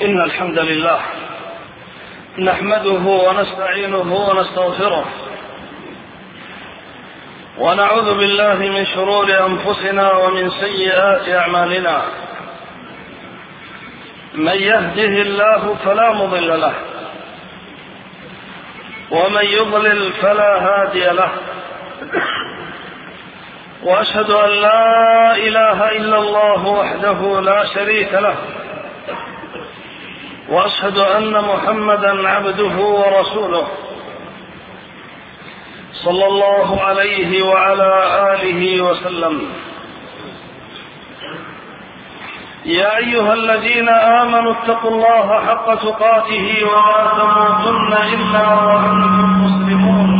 إن الحمد لله نحمده ونستعينه ونستغفره ونعوذ بالله من شرور أنفسنا ومن سيئات أعمالنا. من يهده الله فلا مضل له ومن يضلل فلا هادي له، وأشهد أن لا إله إلا الله وحده لا شريك له، وأشهد أن محمدا عبده ورسوله صلى الله عليه وعلى آله وسلم. يا أيها الذين آمنوا اتقوا الله حق تقاته ولا تموتن إلا وأنتم مسلمون.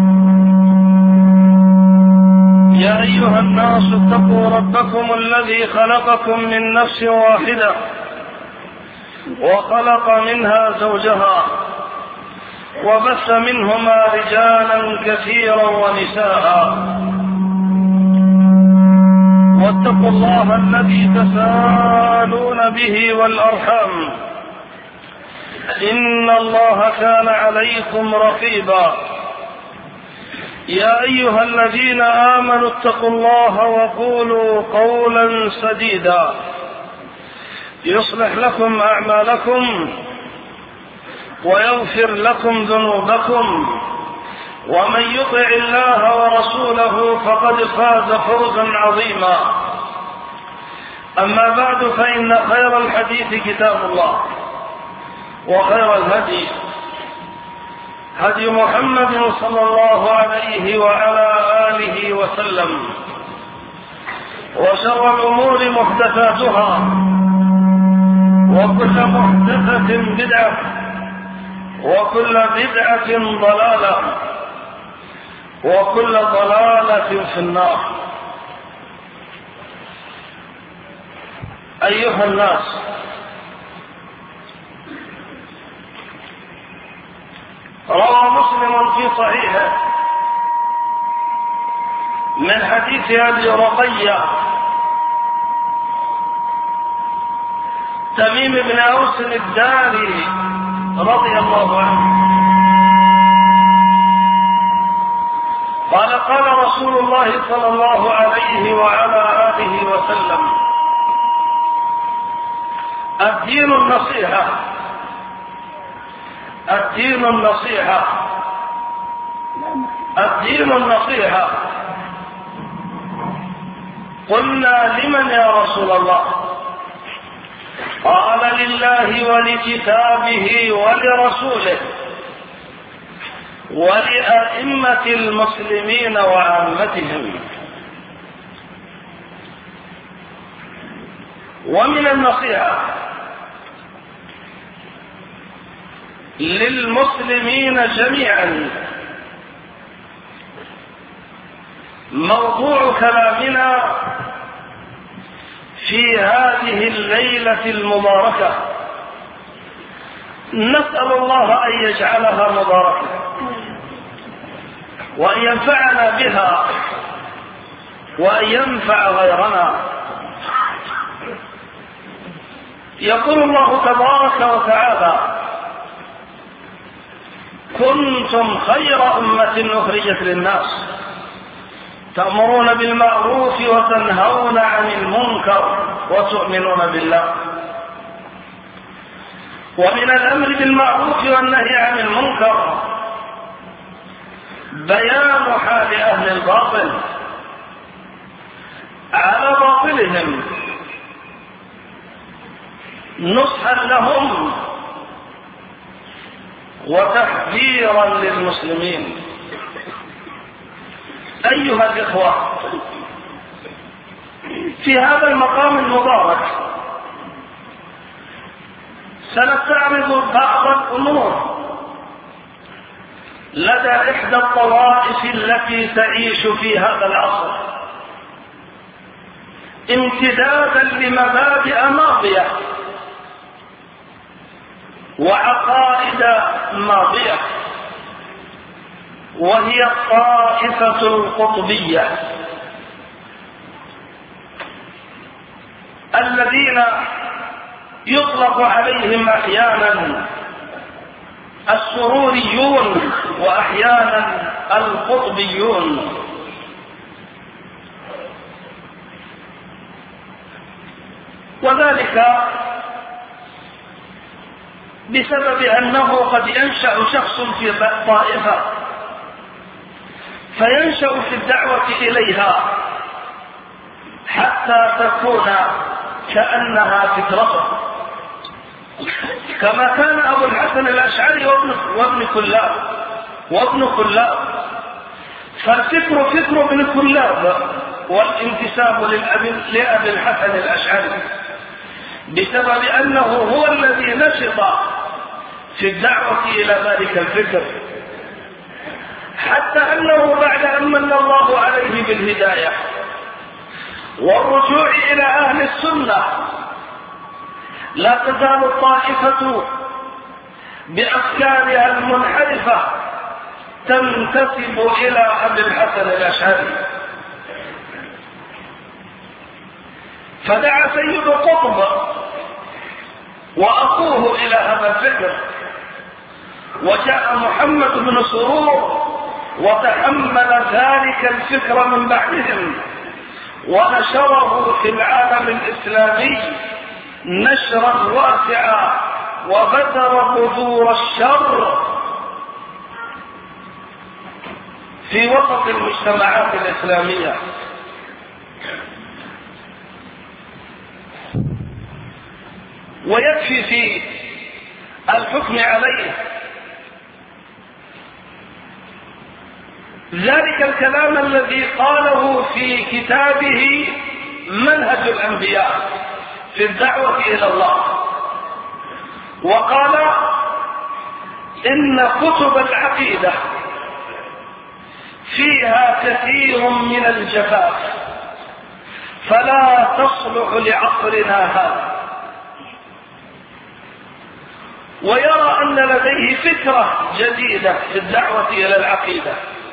يا أيها الناس اتقوا ربكم الذي خلقكم من نفس واحدة وخلق منها زوجها وبث منهما رجالا كثيرا ونساء، واتقوا الله الذي تساءلون به والأرحام إن الله كان عليكم رقيبا. يا أيها الذين آمنوا اتقوا الله وقولوا قولا سديدا يصلح لكم أعمالكم ويغفر لكم ذنوبكم، ومن يطع الله ورسوله فقد فاز فوزا عظيما. أما بعد، فإن خير الحديث كتاب الله، وخير الهدي هدي محمد صلى الله عليه وعلى آله وسلم، وشر الأمور محدثاتها، وكل محدثة بدعة، وكل بدعة ضلالة، وكل ضلالة في النار. أيها الناس، روى مسلم في صحيحه من حديث أبي رقية تميم بن أوس الداري رضي الله عنه قال: قال رسول الله صلى الله عليه وعلى آله وسلم: الدين النصيحة، الدين النصيحة، الدين النصيحة. قلنا: لمن يا رسول الله؟ قال: لله ولكتابه ولرسوله ولأئمة المسلمين وعامتهم. ومن النصيحة للمسلمين جميعا موضوع كلامنا في هذه الليلة المباركة. نسأل الله أن يجعلها مباركة وأن ينفعنا بها وأن ينفع غيرنا. يقول الله تبارك وتعالى: كنتم خير أمة أخرجت للناس تأمرون بالمعروف وتنهون عن المنكر وتؤمنون بالله. ومن الأمر بالمعروف والنهي عن المنكر بيان حال أهل الباطل على باطلهم، نصحا لهم وتحذيرا للمسلمين. أيها الإخوة، في هذا المقام المبارك سنستعرض بعض الأمور لدى إحدى الطوائف التي تعيش في هذا العصر، امتدادا لمبادئ ماضية وعقائد ماضية، وهي الطائفة القطبية الذين يطلق عليهم أحيانا السروريون وأحيانا القطبيون. وذلك بسبب أنه قد ينشأ شخص في طائفة فينشأ في الدعوة إليها حتى تكون كأنها فكرته، كما كان أبو الحسن الأشعري وابن كلاب، فالفكر فكر ابن كلاب والانتساب لأبي الحسن الأشعري بسبب أنه هو الذي نشط في الدعوة إلى ذلك الفكر، حتى أنه بعد أن من الله عليه بالهداية والرجوع إلى أهل السنة لا تزال الطائفة بأفكارها المنحرفة تنتسب إلى أبي الحسن الأشعري. فدعا سيد قطب وأخوه إلى هذا الفكر، وجاء محمد بن سرور وتحمل ذلك الفكر من بعدهم ونشره في العالم الإسلامي نشرا واسعا وبذر بذور الشر في وسط المجتمعات الإسلامية. ويكفي في الحكم عليه ذلك الكلام الذي قاله في كتابه منهج الأنبياء في الدعوة إلى الله، وقال إن كتب العقيدة فيها كثير من الجفاف فلا تصلح لعصرنا هذا، ويرى أن لديه فكرة جديدة في الدعوة إلى العقيدة.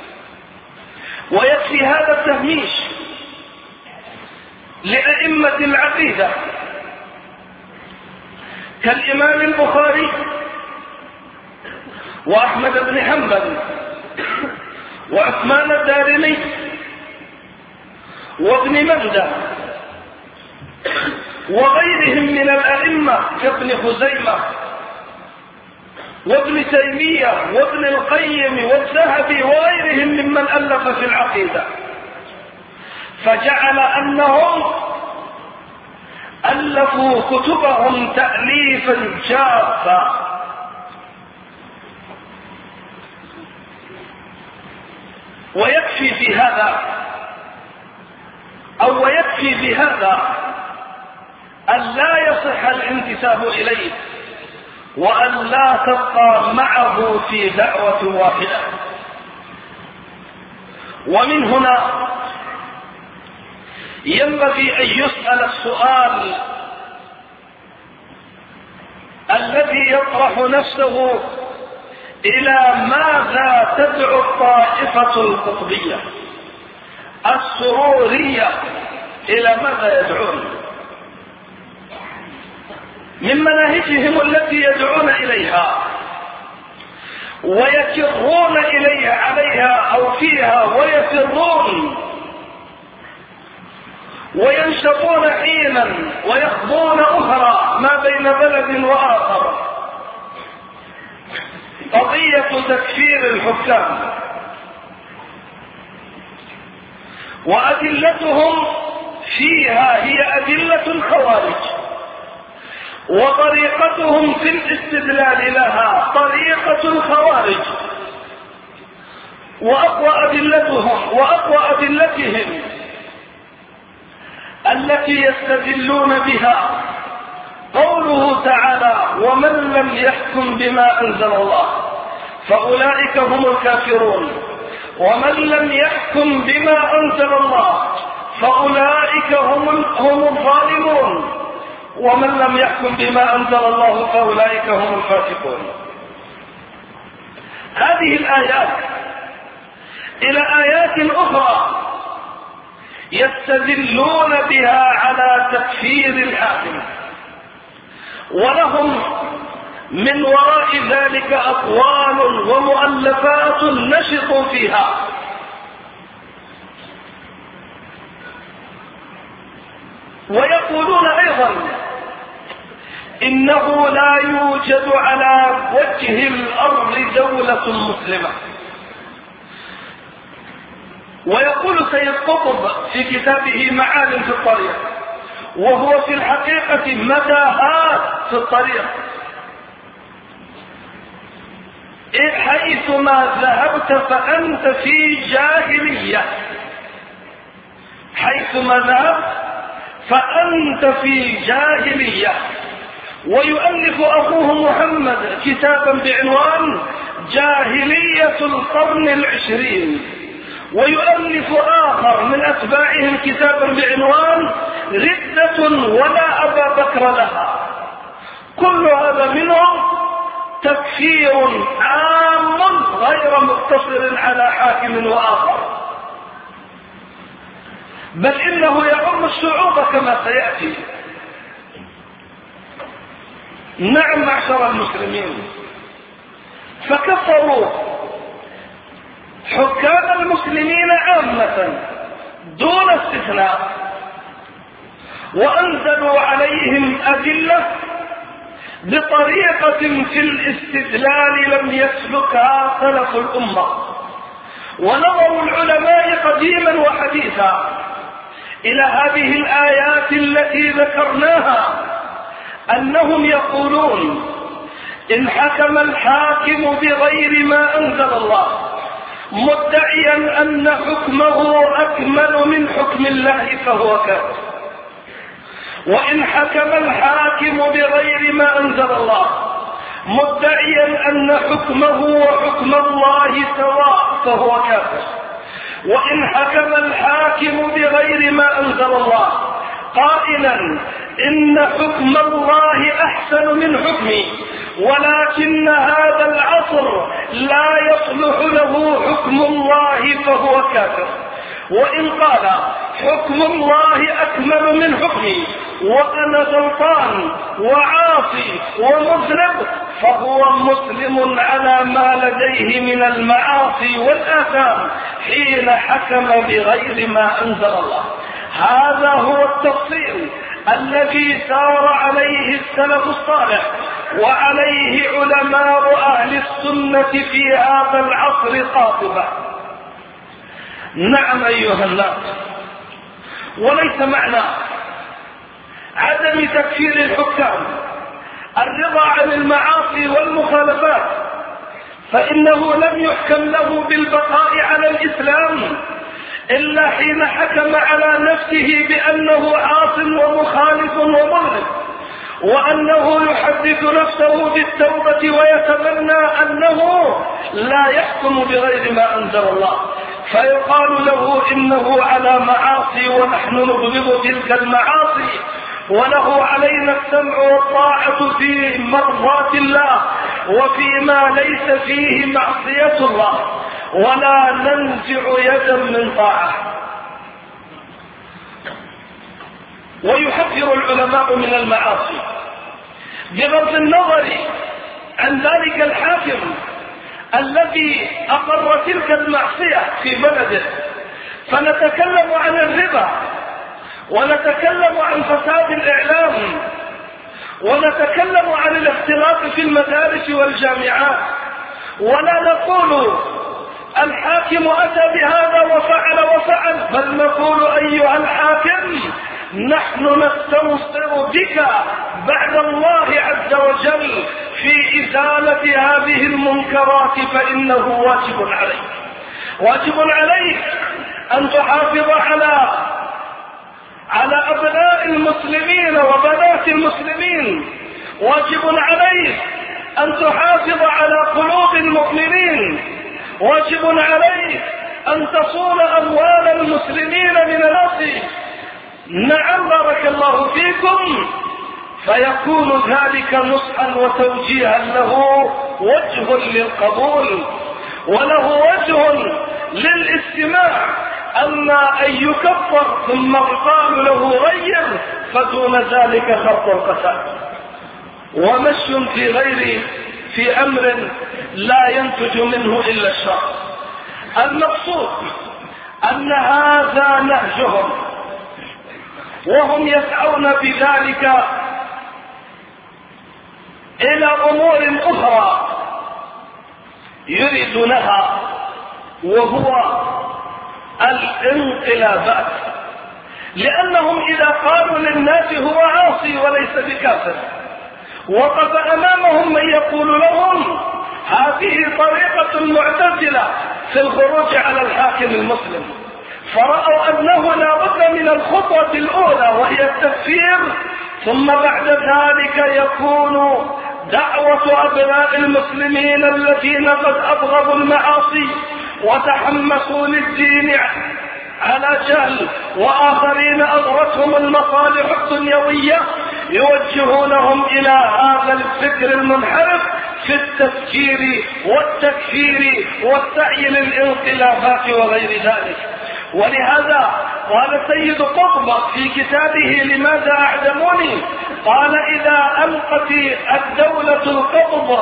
ويكفي هذا التهميش لأئمة العقيدة كالإمام البخاري وأحمد بن حنبل وعثمان الدارمي وابن مندة وغيرهم من الأئمة كابن خزيمة وابن تيمية وابن القيم والذهبي وغيرهم ممن ألف في العقيدة، فجعل أنهم ألفوا كتبهم تأليفا جافا. ويكفي في هذا أن لا يصح الانتساب إليه وأن لا تبقى معه في دعوة واحدة. ومن هنا ينبغي أن يسأل السؤال الذي يطرح نفسه: إلى ماذا تدعو الطائفة القطبية السرورية؟ إلى ماذا يدعون؟ من مناهجهم التي يدعون إليها ويكرون عليها أو فيها ويفرون وينشطون حينا ويخضون أخرى ما بين بلد وآخر قضية تكفير الحكام، وأدلتهم فيها هي أدلة الخوارج، وطريقتهم في الاستدلال لها طريقة الخوارج، وأقوى أدلتهم التي يستدلون بها قوله تعالى: ومن لم يحكم بما أنزل الله فأولئك هم الكافرون، ومن لم يحكم بما أنزل الله فأولئك هم الظالمون، ومن لم يحكم بما أنزل الله فأولئك هم الفاسقون. هذه الآيات إلى آيات أخرى يستدلون بها على تكفير الحاكم ولهم من وراء ذلك أقوال ومؤلفات نشطوا فيها. ويقولون أيضا إنه لا يوجد على وجه الأرض دولة مسلمة. ويقول سيد قطب في كتابه معالم في الطريق، وهو في الحقيقة متاهات في الطريق، حيثما ذهبت فأنت في جاهلية، حيثما ذهبت فأنت في جاهلية. ويؤلف أخوه محمد كتابا بعنوان جاهلية القرن العشرين، ويؤلف آخر من أتباعهم كتابا بعنوان ردة ولا أبا بكر لها. كل هذا منهم تكفير عام غير مقتصر على حاكم وآخر، بل إنه يعم الشعوب كما سيأتي. نعم معشر المسلمين، فكفروا حكام المسلمين عامة دون استثناء، وأنزلوا عليهم أدلة بطريقة في الاستدلال لم يسلكها سلف الأمة. ونظر العلماء قديما وحديثا إلى هذه الآيات التي ذكرناها أنهم يقولون إن حكم الحاكم بغير ما أنزل الله مدعيا أن حكمه أكمل من حكم الله فهو كافر، وإن حكم الحاكم بغير ما أنزل الله مدعيا أن حكمه وحكم الله سواء فهو كافر، وإن حكم الحاكم بغير ما أنزل الله قائلا إن حكم الله أحسن من حكمي ولكن هذا العصر لا يصلح له حكم الله فهو كافر، وإن قال حكم الله أكمل من حكمي وأنا غلطان وعاصي ومذنب فهو مسلم على ما لديه من المعاصي والآثام حين حكم بغير ما أنزل الله. هذا هو التفصيل الذي سار عليه السلف الصالح وعليه علماء أهل السنة في هذا العصر قاطبة. نعم أيها الناس، وليس معنى عدم تكفير الحكام الرضا عن المعاصي والمخالفات، فإنه لم يحكم له بالبقاء على الإسلام إلا حين حكم على نفسه بأنه عاص ومخالف ومذنب، وأنه يحدث نفسه بالتوبة ويتمنى أنه لا يحكم بغير ما أنزل الله، فيقال له إنه على معاصي ونحن نبغض تلك المعاصي، وله علينا السمع والطاعة في مرضاة الله وفيما ليس فيه معصية الله، ولا ننزع يدا من طاعة. ويحذر العلماء من المعاصي بغض النظر عن ذلك الحاكم الذي أقر تلك المعصية في بلده، فنتكلم عن الربا، ونتكلم عن فساد الإعلام، ونتكلم عن الاختلاط في المدارس والجامعات، ولا نقول الحاكم أتى بهذا وفعل، بل نقول أيها الحاكم نحن نستنصر بك بعد الله عز وجل في إزالة هذه المنكرات، فإنه واجب عليك أن تحافظ على أبناء المسلمين وبنات المسلمين، واجب عليك أن تحافظ على قلوب المؤمنين، واجب عليك أن تصون أموال المسلمين من الناس. نعم بارك الله فيكم، فيكون ذلك نصحا وتوجيها له وجه للقبول وله وجه للاستماع. أما أن يكفر ثم يقال له غير فدون ذلك خط القسام. ومشي في أمر لا ينتج منه إلا الشر. المقصود أن هذا نهجهم، وهم يسعون بذلك إلى أمور أخرى يريدونها، وهو الانقلابات، لأنهم إذا قالوا للناس هو عاصي وليس بكافر، وقف أمامهم من يقول لهم هذه طريقة المعتزلة في الخروج على الحاكم المسلم، فرأوا أنه لا بد من الخطوة الأولى وهي التكفير، ثم بعد ذلك يكون دعوة أبناء المسلمين الذين قد أبغضوا المعاصي وتحمسوا للدين على جهل، وآخرين أغرتهم المصالح الدنيوية، يوجهونهم إلى هذا الفكر المنحرف في التفكير والتكفير والسعي للانقلابات وغير ذلك. ولهذا قال سيد قطب في كتابه لماذا أعدموني، قال إذا ألقت الدولة القطب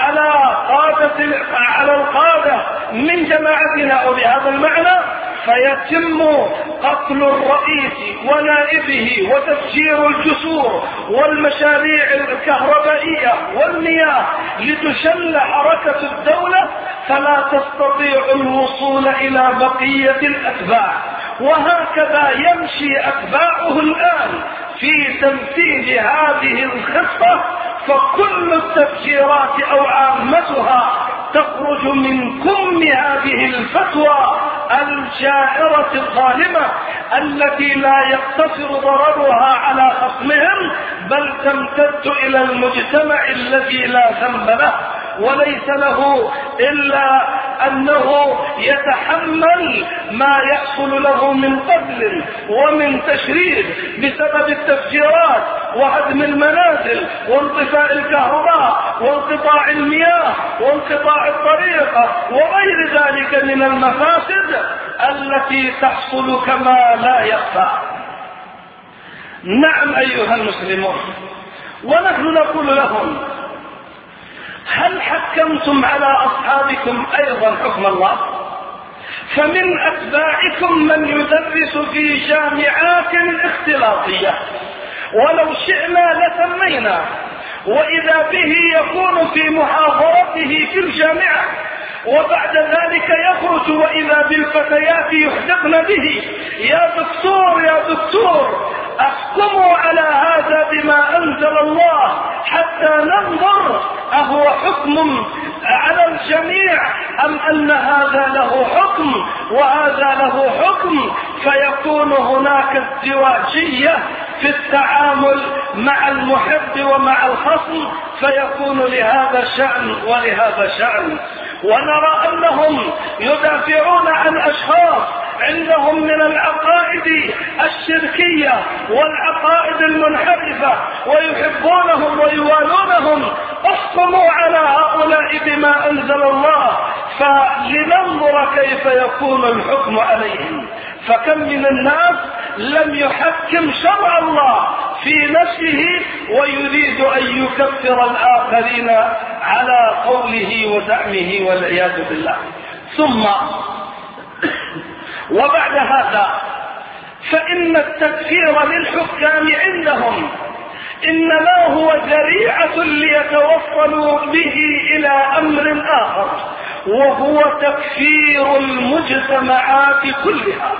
على القادة من جماعتنا، أو بهذا المعنى فيتم قتل الرئيس ونائبه وتفجير الجسور والمشاريع الكهربائية والمياه لتشل حركة الدولة، فلا تستطيع الوصول إلى بقية الأتباع. وهكذا يمشي أتباعه الآن في تنفيذ هذه الخطة، فكل التفجيرات أو عامتها تخرج من كم هذه الفتوى الجائرة الظالمة التي لا يقتصر ضررها على خصمهم، بل تمتد إلى المجتمع الذي لا ذنب له وليس له إلا أنه يتحمل ما يحصل له من قتل ومن تشريد بسبب التفجيرات وهدم المنازل وانطفاء الكهرباء وانقطاع المياه وانقطاع الطريقة وغير ذلك من المفاسد التي تحصل كما لا يخفى. نعم أيها المسلمون، ونحن نقول لهم هل حكمتم على أصحابكم أيضا حكم الله؟ فمن أتباعكم من يدرس في جامعات اختلاطية، ولو شئنا لسمينا، وإذا به يكون في محاضرته في الجامعة، وبعد ذلك يخرج وإذا بالفتيات يحدقن به: يا دكتور يا دكتور، احكموا على هذا بما أنزل الله حتى ننظر أهو حكم على الجميع أم أن هذا له حكم وهذا له حكم، فيكون هناك ازدواجية في التعامل مع المحب ومع الخصم، فيكون لهذا شأن ولهذا شأن. ونرى أنهم يدافعون عن أشخاص عندهم من العقائد الشركية والعقائد المنحرفة ويحبونهم ويوالونهم. احكموا على هؤلاء بما أنزل الله فلننظر كيف يكون الحكم عليهم. فكم من الناس لم يحكم شرع الله في نفسه ويريد أن يكفر الآخرين على قوله وزعمه والعياذ بالله. ثم وبعد هذا فإن التكفير للحكام عندهم إنما هو ذريعة ليتوصلوا به إلى أمر آخر، وهو تكفير المجتمعات كلها.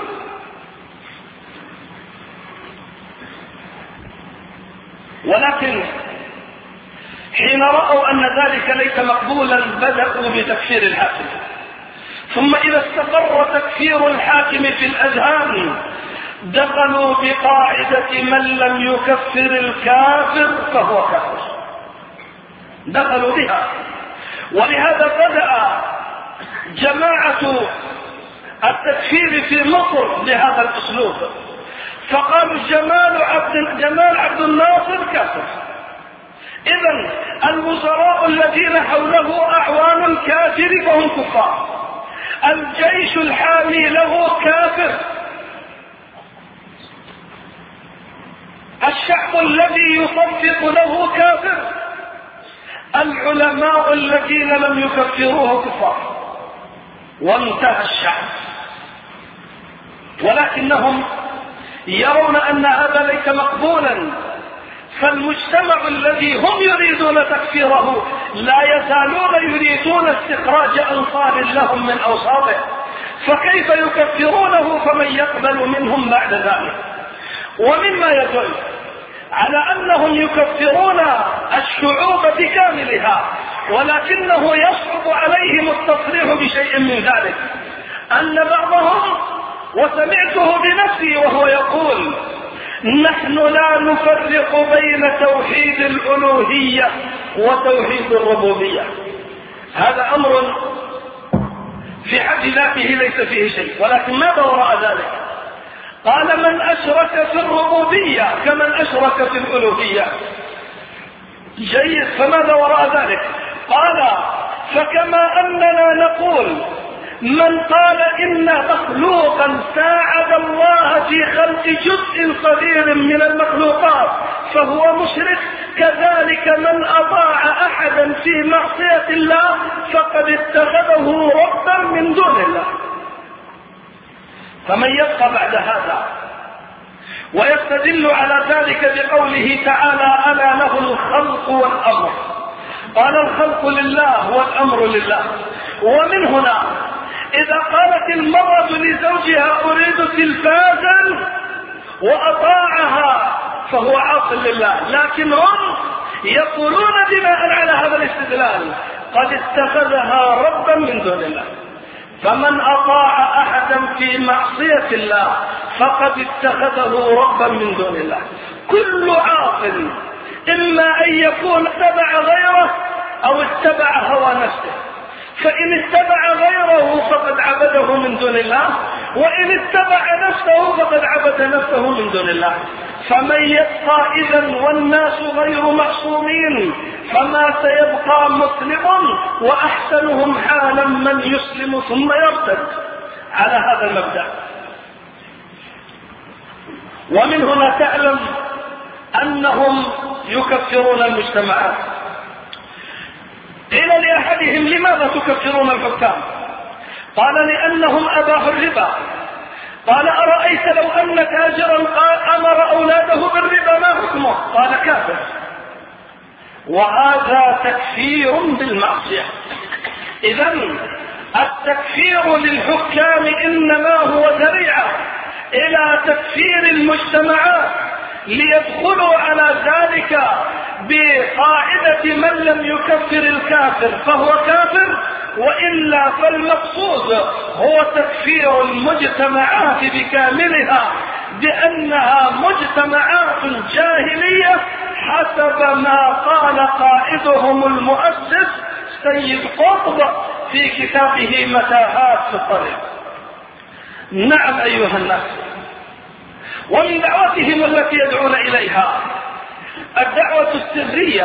ولكن حين رأوا أن ذلك ليس مقبولا بدأوا بتكفير الحاكم، ثم إذا استقر تكفير الحاكم في الأذهان دخلوا بقاعدة من لم يكفر الكافر فهو كافر، دخلوا بها. ولهذا بدأ جماعة التكفير في مصر بهذا الأسلوب، فقالوا جمال عبد الناصر كافر، إذن الوزراء الذين حوله أعوان الكافر فهم كفار، الجيش الحامي له كافر، الشعب الذي يصفق له كافر، العلماء الذين لم يكفروه كفار، وانتهى الشعب. ولكنهم يرون أن هذا ليس مقبولا، فالمجتمع الذي هم يريدون تكفيره لا يزالون يريدون استخراج أنصار لهم من أوساطه، فكيف يكفرونه فمن يقبل منهم بعد ذلك؟ ومما يدل على أنهم يكفرون الشعوب بكاملها، ولكنه يصعب عليهم التصريح بشيء من ذلك، أن بعضهم، وسمعته بنفسي وهو يقول: نحن لا نفرق بين توحيد الألوهية وتوحيد الربوبية. هذا أمر في حد ذاته ليس فيه شيء، ولكن ماذا وراء ذلك؟ قال: من أشرك في الربوبية كمن أشرك في الألوهية. جيد، فماذا وراء ذلك؟ قال: فكما أننا نقول من قال إن مخلوقا ساعد الله في خلق جزء صغير من المخلوقات فهو مشرك، كذلك من أطاع أحدا في معصية الله فقد اتخذه ربا من دون الله. فمن يبقى بعد هذا ويستدل على ذلك بقوله تعالى: ألا له الخلق والأمر. قال: الخلق لله والأمر لله. ومن هنا إذا قالت المرأة لزوجها: أريد تلفازا، وأطاعها فهو عاص لله، لكن هم يقولون بناء على هذا الاستدلال: قد اتخذها ربا من دون الله. فمن أطاع أحدا في معصية الله فقد اتخذه ربا من دون الله. كل عاقل إما أن يكون اتبع غيره أو اتبع هوى نفسه، فإن اتبع غيره فقد عبده من دون الله، وإن اتبع نفسه فقد عبد نفسه من دون الله. فمن يبقى إذن والناس غير معصومين فما سيبقى مسلم، وأحسنهم حالا من يسلم ثم يرتد على هذا المبدأ. ومن هنا تعلم أنهم يكفرون المجتمعات. قيل لأحدهم: لماذا تكفرون الحكام؟ قال: لأنهم أباحوا الربا. قال: أرأيت لو أن تاجرا أمر أولاده بالربا ما حكمه؟ قال: كافر. وهذا تكفير بالمعصية. إذن التكفير للحكام إنما هو ذريعة إلى تكفير المجتمعات، ليدخلوا على ذلك بقاعدة من لم يكفر الكافر فهو كافر، وإلا فالمقصود هو تكفير المجتمعات بكاملها بأنها مجتمعات جاهلية حسب ما قال قائدهم المؤسس سيد قطب في كتابه متاهات في الطريق. نعم أيها الناس، ومن دعوتهم التي يدعون إليها الدعوة السرية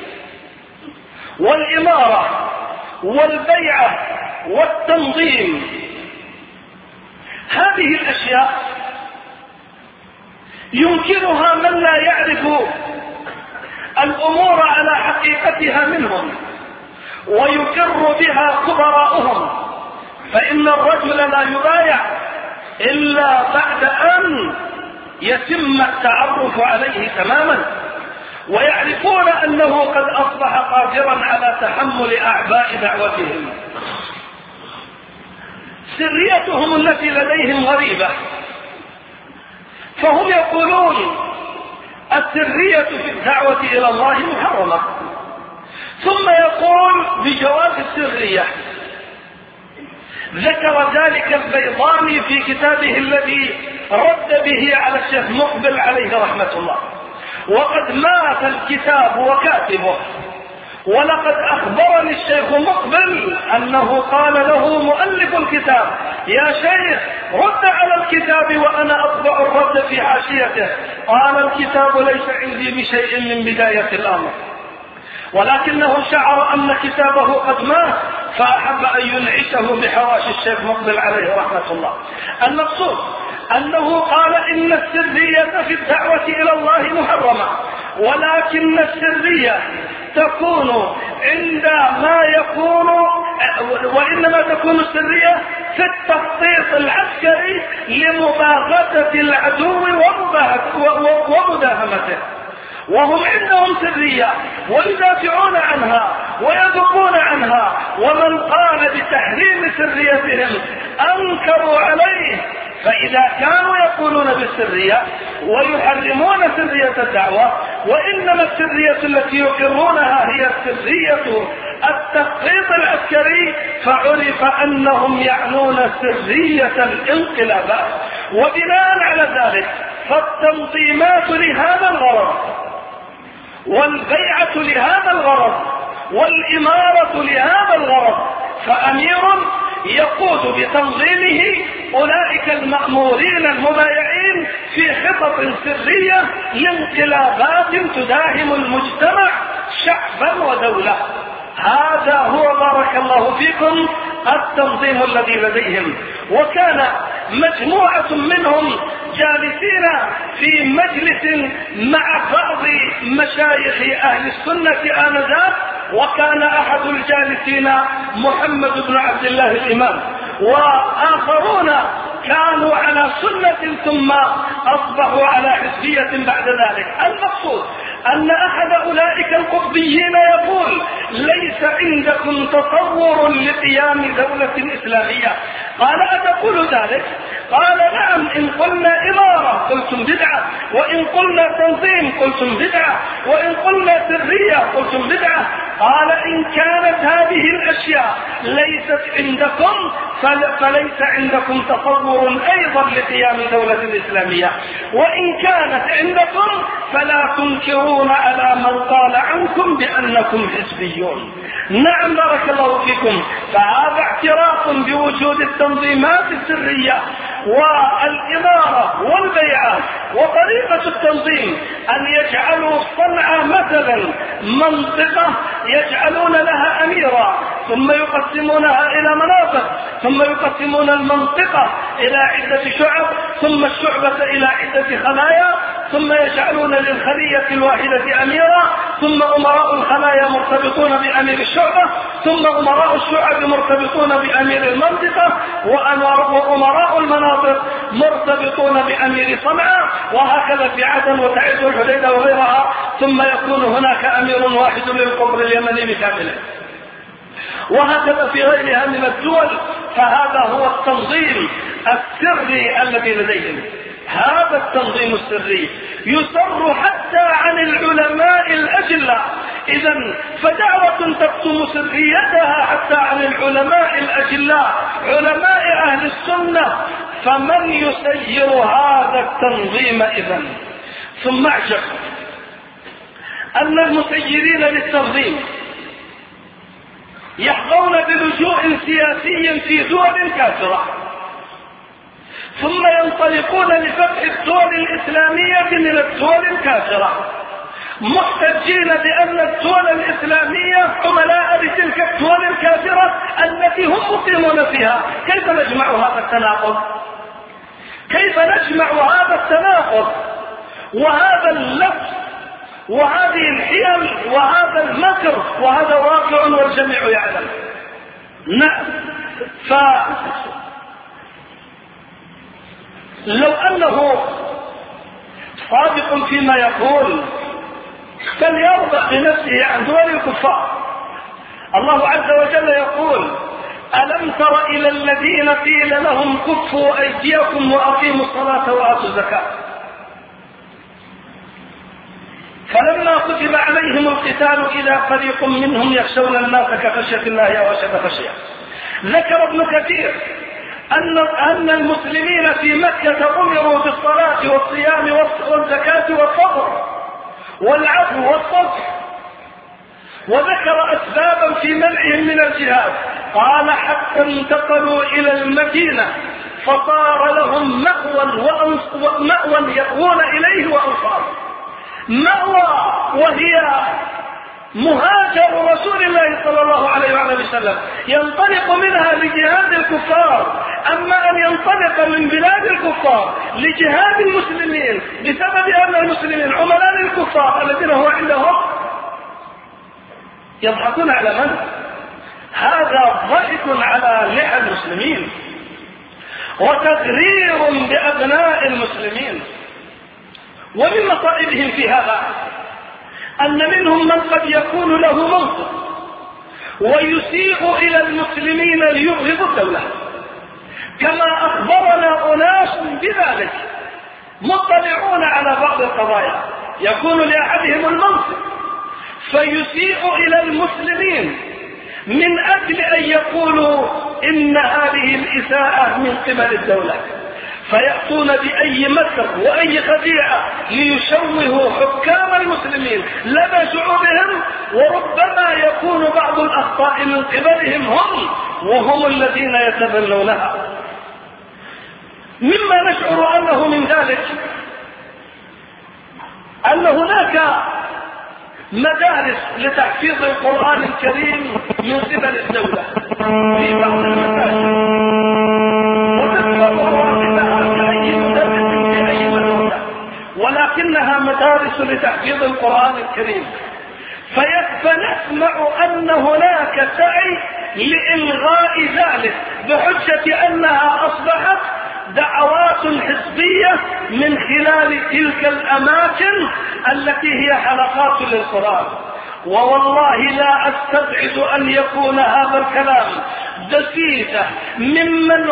والإمارة والبيعة والتنظيم. هذه الأشياء ينكرها من لا يعرف الأمور على حقيقتها منهم، ويقر بها كبراؤهم، فإن الرجل لا يبايع إلا بعد أن يتم التعرف عليه تماما، ويعرفون أنه قد أصبح قادرا على تحمل أعباء دعوتهم. سريتهم التي لديهم غريبة، فهم يقولون السرية في الدعوة إلى الله محرمة، ثم يقول بجواز السرية. ذكر ذلك البيضاني في كتابه الذي رد به على الشيخ مقبل عليه رحمة الله، وقد مات الكتاب وكاتبه. ولقد أخبرني الشيخ مقبل أنه قال له مؤلف الكتاب: يا شيخ رد على الكتاب وأنا أطبع الرد في حاشيته. قال: الكتاب ليس عندي بشيء من بداية الأمر، ولكنه شعر أن كتابه قد مات فأحب أن ينعشه بحواشي الشيخ مقبل عليه رحمة الله. المقصود أنه قال إن السرية في الدعوة إلى الله محرمة، ولكن السرية تكون عندما يكون، وإنما تكون السرية في التخطيط العسكري لمباغتة العدو ومداهمته، وهم عندهم سرية ويدافعون عنها ويذبون عنها، ومن قال بتحريم سريتهم أنكروا عليه. فإذا كانوا يقولون بالسرية ويحرمون سرية الدعوة، وإنما السرية التي يقرونها هي سرية التخطيط العسكري، فعرف أنهم يعنون سرية الانقلابات. وبناء على ذلك فالتنظيمات لهذا الغرض، والبيعة لهذا الغرض، والإمارة لهذا الغرض، فأمير يقود بتنظيمه أولئك المأمورين المبايعين في خطط سرية لانقلابات تداهم المجتمع شعبا ودولة. هذا هو بارك الله فيكم التنظيم الذي لديهم. وكان مجموعة منهم جالسين في مجلس مع بعض مشايخ أهل السنة آنذاك، وكان أحد الجالسين محمد بن عبد الله الإمام، وآخرون كانوا على سنة ثم أصبحوا على حزبية بعد ذلك. المقصود أن أحد أولئك القطبيين يقول: ليس عندكم تصور لقيام دولة إسلامية. قال: أتقول ذلك؟ قال: نعم، إن قلنا إمارة قلتم بدعة، وإن قلنا تنظيم قلتم بدعة، وإن قلنا سرية قلتم بدعة. قال: إن كانت هذه الأشياء ليست عندكم فليس عندكم تصور أيضا لقيام دولة إسلامية، وإن كانت عندكم فلا تنكرون على من قال عنكم بأنكم حزبيون. نعم بارك الله فيكم، فهذا اعتراف بوجود التنظيمات السرية والإمارة والبيعة وطريقة التنظيم، أن يجعلوا صنعاء مثلا منطقة يجعلون لها أميرا، ثم يقسمونها إلى مناطق، ثم يقسمون المنطقة إلى عدة شعب، ثم الشعبة إلى عدة خلايا، ثم يجعلون للخلية الواحدة أميرا، ثم أمراء الخلايا مرتبطون بأمير الشعبة، ثم أمراء الشعب مرتبطون بأمير المنطقة، وأمراء المناطق مرتبطون بأمير صنعاء، وهكذا في عدن وتعز الحديدة وغيرها، ثم يكون هناك أمير واحد للقبر اليمني بكامله، وهكذا في غيرها من الدول. فهذا هو التنظيم السري الذي لديهم. هذا التنظيم السري يسر حتى عن العلماء الأجلاء. إذن فدعوة تكتم سريتها حتى عن العلماء الأجلاء، علماء أهل السنة، فمن يسير هذا التنظيم إذن؟ ثم اعجب أن المسيرين للتنظيم يحظون بلجوء سياسي في دول كافرة، ثم ينطلقون لفتح الدول الإسلامية من الدول الكافرة، محتجين بأن الدول الإسلامية عملاء لتلك الدول الكافرة التي هم مقيمون فيها. كيف نجمع هذا التناقض؟ كيف نجمع هذا التناقض وهذا اللبس وهذه الحيل وهذا المكر؟ وهذا واقع والجميع يعلم. نعم، لو أنه صادق فيما يقول فليرضى بنفسه عن دول الكفار. الله عز وجل يقول: ألم تر إلى الذين قيل لهم كفوا أيديكم وأقيموا الصلاة وآتوا الزكاة فلما كتب عليهم القتال إذا فريق منهم يخشون الناس كخشية الله أو أشد خشية. ذكر ابن كثير أن المسلمين في مكة أمروا بالصلاة والصيام والزكاة والصبر والعفو والصبر، وذكر أسبابا في منعهم من الجهاد. قال: حتى انتقلوا إلى المدينة فصار لهم مأوى يأوون إليه وأنصار. مأوى وهي مهاجر رسول الله صلى الله عليه وسلم ينطلق منها لجهاد الكفار. أما أن ينطلق من بلاد الكفار لجهاد المسلمين بسبب أن المسلمين عملاء للكفار الذين هو عندهم، يضحكون على من؟ هذا ضحك على لحى المسلمين وتغرير بأبناء المسلمين. ومن مصائبهم في هذا أن منهم من قد يكون له منصب ويسيء إلى المسلمين ليبغض الدولة، كما أخبرنا أناس بذلك مطلعون على بعض القضايا، يكون لأحدهم المنصب فيسيء إلى المسلمين من أجل أن يقولوا إن هذه الإساءة من قبل الدولة، فيأتون بأي مكر وأي خديعة ليشوهوا حكام المسلمين لدى شعوبهم، وربما يكون بعض الأخطاء من قبلهم هم، وهم الذين يتبنونها. مما نشعر أنه من ذلك أن هناك مدارس لتحفيظ القرآن الكريم من قبل الدولة في بعض المساجد، ولكنها مدارس لتحفيظ القرآن الكريم، فنسمع أن هناك سعي لإلغاء ذلك بحجة أنها أصبحت دعوات حزبية من خلال تلك الأماكن التي هي حلقات للقرآن. ووالله لا أستبعد أن يكون هذا الكلام دسيسة ممن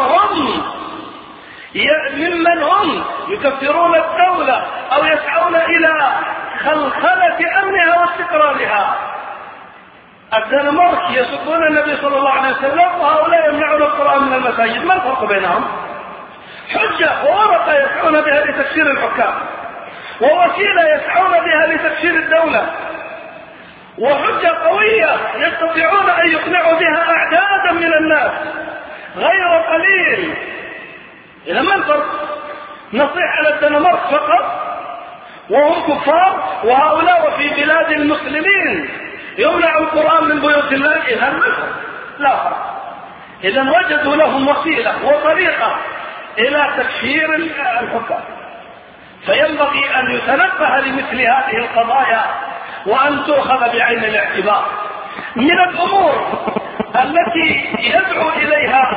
هم يكفرون الدولة أو يسعون إلى خلخلة أمنها واستقرارها. الدنمارك يسبون النبي صلى الله عليه وسلم، وهؤلاء يمنعون القرآن من المساجد. ما الفرق بينهم؟ حجة وورقة يسعون بها لتكسير الحكام، ووسيلة يسعون بها لتكسير الدولة، وحجة قوية يستطيعون أن يقنعوا بها أعدادا من الناس غير قليل. إذا ما الفرق؟ نصيح على الدنمارك فقط وهم كفار، وهؤلاء في بلاد المسلمين يمنع القرآن من بيوت الله. إذا لا فرق. إذا وجدوا لهم وسيلة وطريقة إلى تكفير الحكام، فينبغي أن يتنبه لمثل هذه القضايا وأن تؤخذ بعين الاعتبار. من الأمور التي يدعو إليها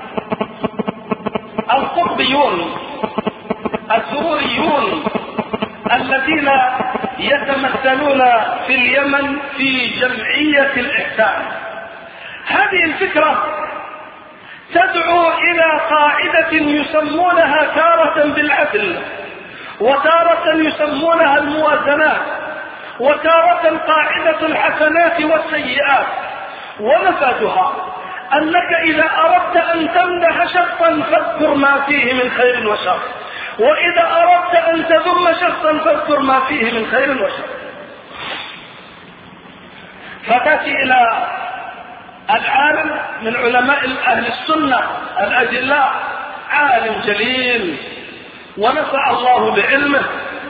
القطبيون السروريون الذين يتمثلون في اليمن في جمعية الإحسان، هذه الفكرة تدعو إلى قاعدة يسمونها تارة بالعدل، وتارة يسمونها الموازنات، وتارة قاعدة الحسنات والسيئات. ومفادها أنك إذا أردت أن تمدح شخصا فاذكر ما فيه من خير وشر، وإذا أردت أن تذم شخصا فاذكر ما فيه من خير وشر. فتأتي إلى العالم من علماء أهل السنة الأجلاء، عالم جليل ونفع الله بعلمه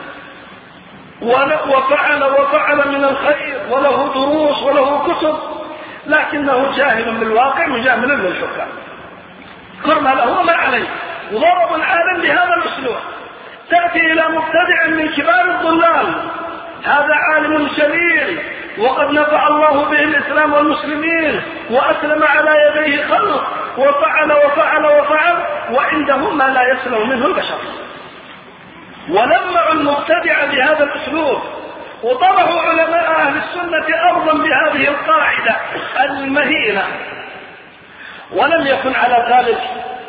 وفعل من الخير وله دروس وله كتب، لكنه جاهل بالواقع مجامل للحكام، كل ما له وما عليه، وضرب العالم بهذا الأسلوب. تأتي إلى مبتدع من كبار الضلال، هذا عالم جليل وقد نفع الله به الإسلام والمسلمين وأسلم على يديه خلق وفعل وفعل وفعل، وعنده ما لا يسلم منه البشر. ولمعوا المبتدع بهذا الأسلوب، وطرحوا علماء أهل السنة أرضا بهذه القاعدة المهينة. ولم يكن على ذلك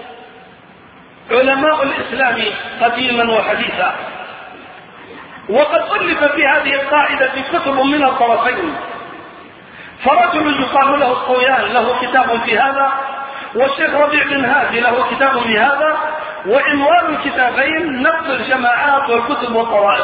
علماء الإسلام قديما وحديثا، وقد ألف في هذه القاعدة كتب من الطرفين. فرجل يقال له الطويان له كتاب في هذا، والشيخ ربيع بن هادي له كتاب في هذا، وعنوان الكتابين نقد الجماعات والكتب والطوائف.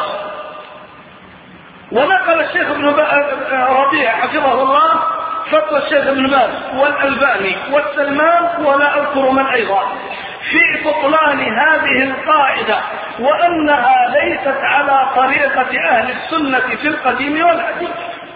ونقل الشيخ ابن ربيع حفظه الله فتوى الشيخ ابن باز والألباني والسلمان ولا أذكر من أيضا في بطلان هذه القاعدة، وأنها ليست على طريقة أهل السنة في القديم والحديث.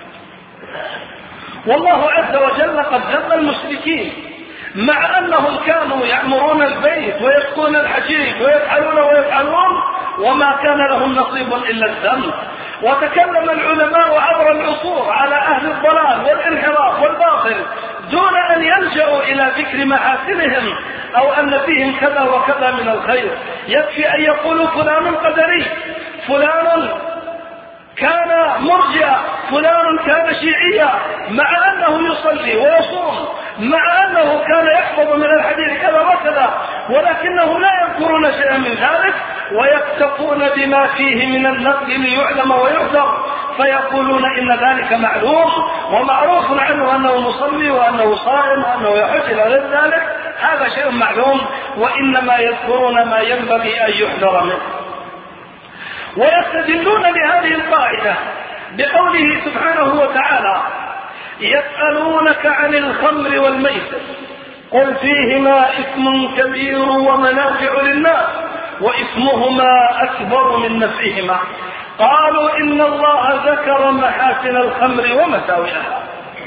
والله عز وجل قد ذم المشركين مع أنهم كانوا يعمرون البيت ويسقون الحجيج ويفعلون وما كان لهم نصيب إلا الذنب. وتكلم العلماء عبر العصور على أهل الضلال والانحراف والباطل دون أن يلجأوا إلى ذكر محاسنهم أو أن فيهم كذا وكذا من الخير. يكفي أن يقولوا فلان قدري، فلان كان مرجئا، فلان كان شيعيا، مع أنه يصلي ويصوم، مع أنه كان يحفظ من الحديث كذا وكذا، ولكنهم لا يذكرون شيئا من ذلك ويكتفون بما فيه من النقل ليعلم ويحذر، فيقولون إن ذلك معلوم ومعروف عنه أنه مصلي وأنه صائم وأنه يحج إلى غير ذلك، هذا شيء معلوم، وإنما يذكرون ما ينبغي أن يحذر منه. ويستدلون بهذه القاعدة بقوله سبحانه وتعالى: يسألونك عن الخمر والميسر قل فيهما إثم كبير ومنافع للناس وإثمهما أكبر من نفعهما. قالوا إن الله ذكر محاسن الخمر ومساوئها.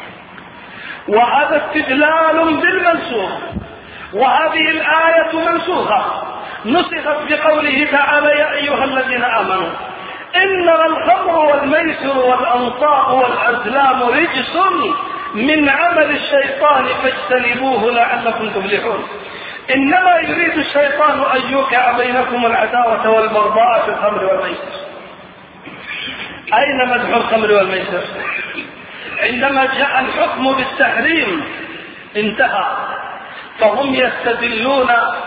وهذا استدلال بالمنسوخ، وهذه الآية منسوخة نسخت بقوله تعالى: يا أيها الذين آمنوا إنما الخمر والميسر والأنصاب والأزلام رجس من عمل الشيطان فاجتنبوه لعلكم تفلحون. إنما يريد الشيطان أن يوقع بينكم العداوة والبغضاء في الخمر والميسر. أين مدح الخمر والميسر؟ عندما جاء الحكم بالتحريم انتهى، فهم يستدلون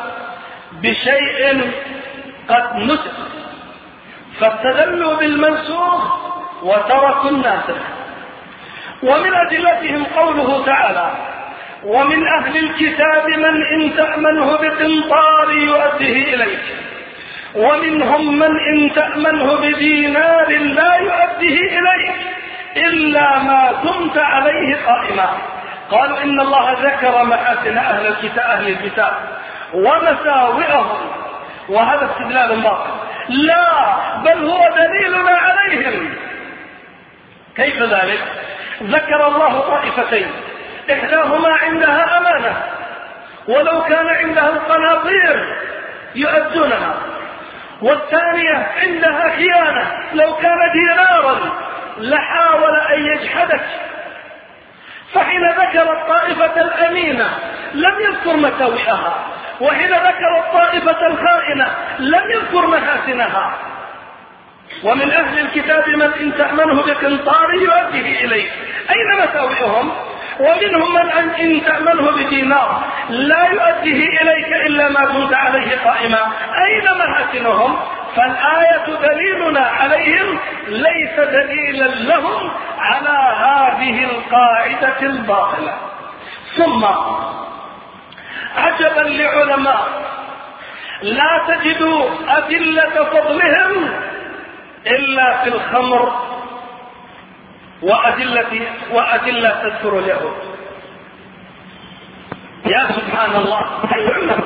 بشيء قد نسخ، فاستدلوا بالمنسوخ وتركوا الناسخ. ومن أدلتهم قوله تعالى: ومن أهل الكتاب من إن تأمنه بقنطار يؤديه إليك ومنهم من إن تأمنه بدينار لا يؤديه إليك إلا ما دمت عليه قائما. قالوا إن الله ذكر محاسن أهل الكتاب ومساوئهم، وهذا استدلال باطل. لا، بل هو دليلنا عليهم. كيف ذلك؟ ذكر الله طائفتين، إحداهما عندها أمانة ولو كان عندها القناطير يؤدونها، والثانية عندها خيانة لو كان دينارا لحاول أن يجحدك. فحين ذكر الطائفة الأمينة لم يذكر مساوئها، وحين ذكر الطائفة الخائنة لم يذكر محاسنها. ومن أهل الكتاب من إن تأمنه بقنطار يؤديه إليك، أين مساوئهم؟ ومنهم من إن تأمنه بدينار لا يؤديه إليك إلا ما كنت عليه قائما، أين محاسنهم؟ فالآية دليلنا عليهم ليس دليلا لهم على هذه القاعدة الباطلة. ثم عجبا لعلماء لا تجد أدلة فضلهم إلا في الخمر وأدلة تذكر اليهود. يا سبحان الله، العلماء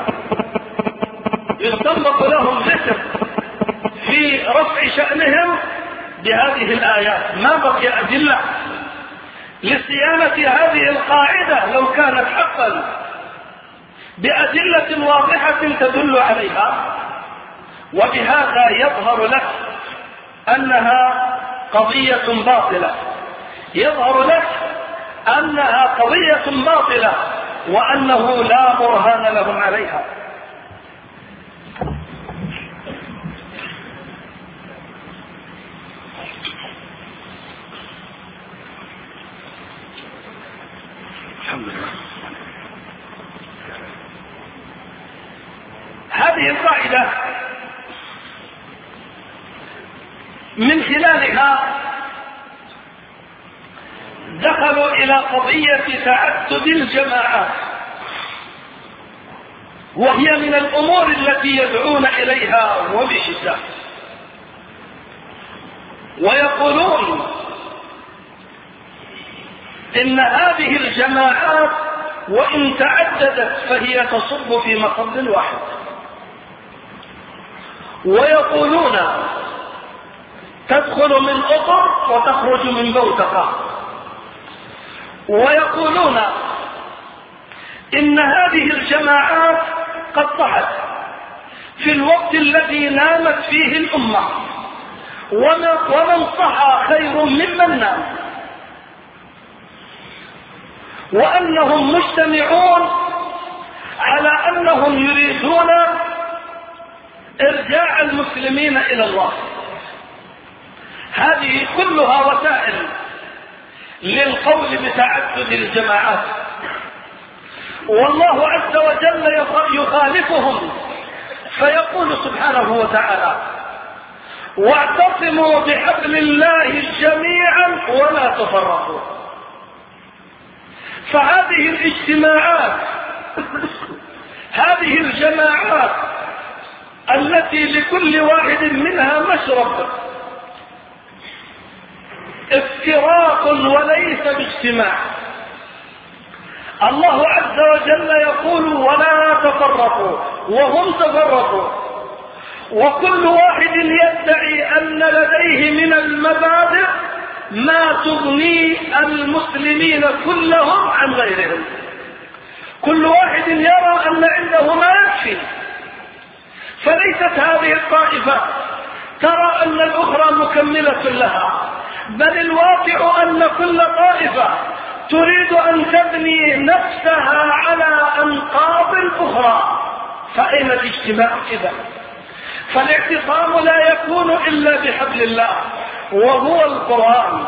يستنبط لهم ذكر في رفع شأنهم بهذه الآيات، ما بقي أدلة لصيانة هذه القاعدة لو كانت حقا بأدلة واضحة تدل عليها. وبهذا يظهر لك أنها قضية باطلة، يظهر لك أنها قضية باطلة وأنه لا برهان لهم عليها. الحمد لله. هذه القاعدة من خلالها دخلوا إلى قضية تعدد الجماعات، وهي من الأمور التي يدعون إليها وبشدة، ويقولون إن هذه الجماعات وإن تعددت فهي تصب في مصب واحد. ويقولون تدخل من أطر وتخرج من بوتقة. ويقولون إن هذه الجماعات قد طحت في الوقت الذي نامت فيه الأمة، ومن صحى خير ممن نام، وأنهم مجتمعون على أنهم يريدون إرجاع المسلمين إلى الله. هذه كلها وسائل للقول بتعدد الجماعات، والله عز وجل يخالفهم فيقول سبحانه وتعالى: واعتصموا بحبل الله جميعا ولا تفرقوا. فهذه الاجتماعات، هذه الجماعات التي لكل واحد منها مشرب، افتراق وليس باجتماع. الله عز وجل يقول: ولا تفرقوا، وهم تفرقوا، وكل واحد يدعي أن لديه من المبادئ ما تغني المسلمين كلهم عن غيرهم. كل واحد يرى أن عنده ما يكفي، فليست هذه الطائفة ترى أن الأخرى مكملة لها، بل الواقع أن كل طائفة تريد أن تبني نفسها على أنقاض الأخرى. فأين الاجتماع إذا؟ فالاعتصام لا يكون إلا بحبل الله وهو القرآن.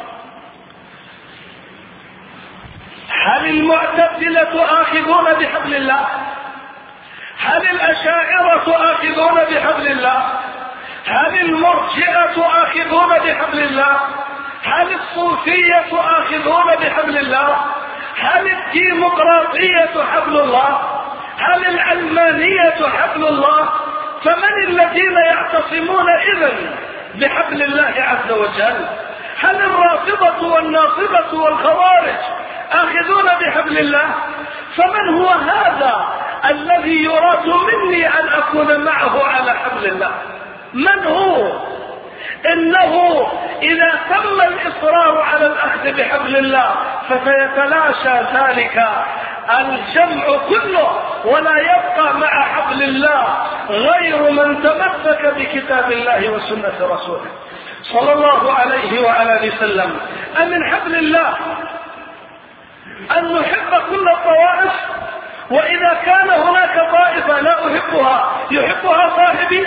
هل المعتزلة آخذون بحبل الله؟ هل الأشاعرة آخذون بحبل الله؟ هل المرجئة آخذون بحبل الله؟ هل الصوفية آخذون بحبل الله؟ هل الديمقراطية حبل الله؟ هل العلمانية حبل الله؟ فمن الذين يعتصمون إذن بحبل الله عز وجل؟ هل الرافضة والناصبة والخوارج آخذون بحبل الله؟ فمن هو هذا الذي يراد مني أن أكون معه على حبل الله؟ من هو؟ إنه إذا تم الإصرار على الأخذ بحبل الله فسيتلاشى ذلك الجمع كله، ولا يبقى مع حبل الله غير من تمسك بكتاب الله وسنة رسوله صلى الله عليه وعلى آله وسلم. أمن حبل الله أن نحب كل الطوائف، وإذا كان هناك طائفة لا أحبها يحبها صاحبي،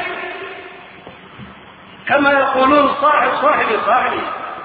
كما يقولون صاحب صاحبي صاحبي.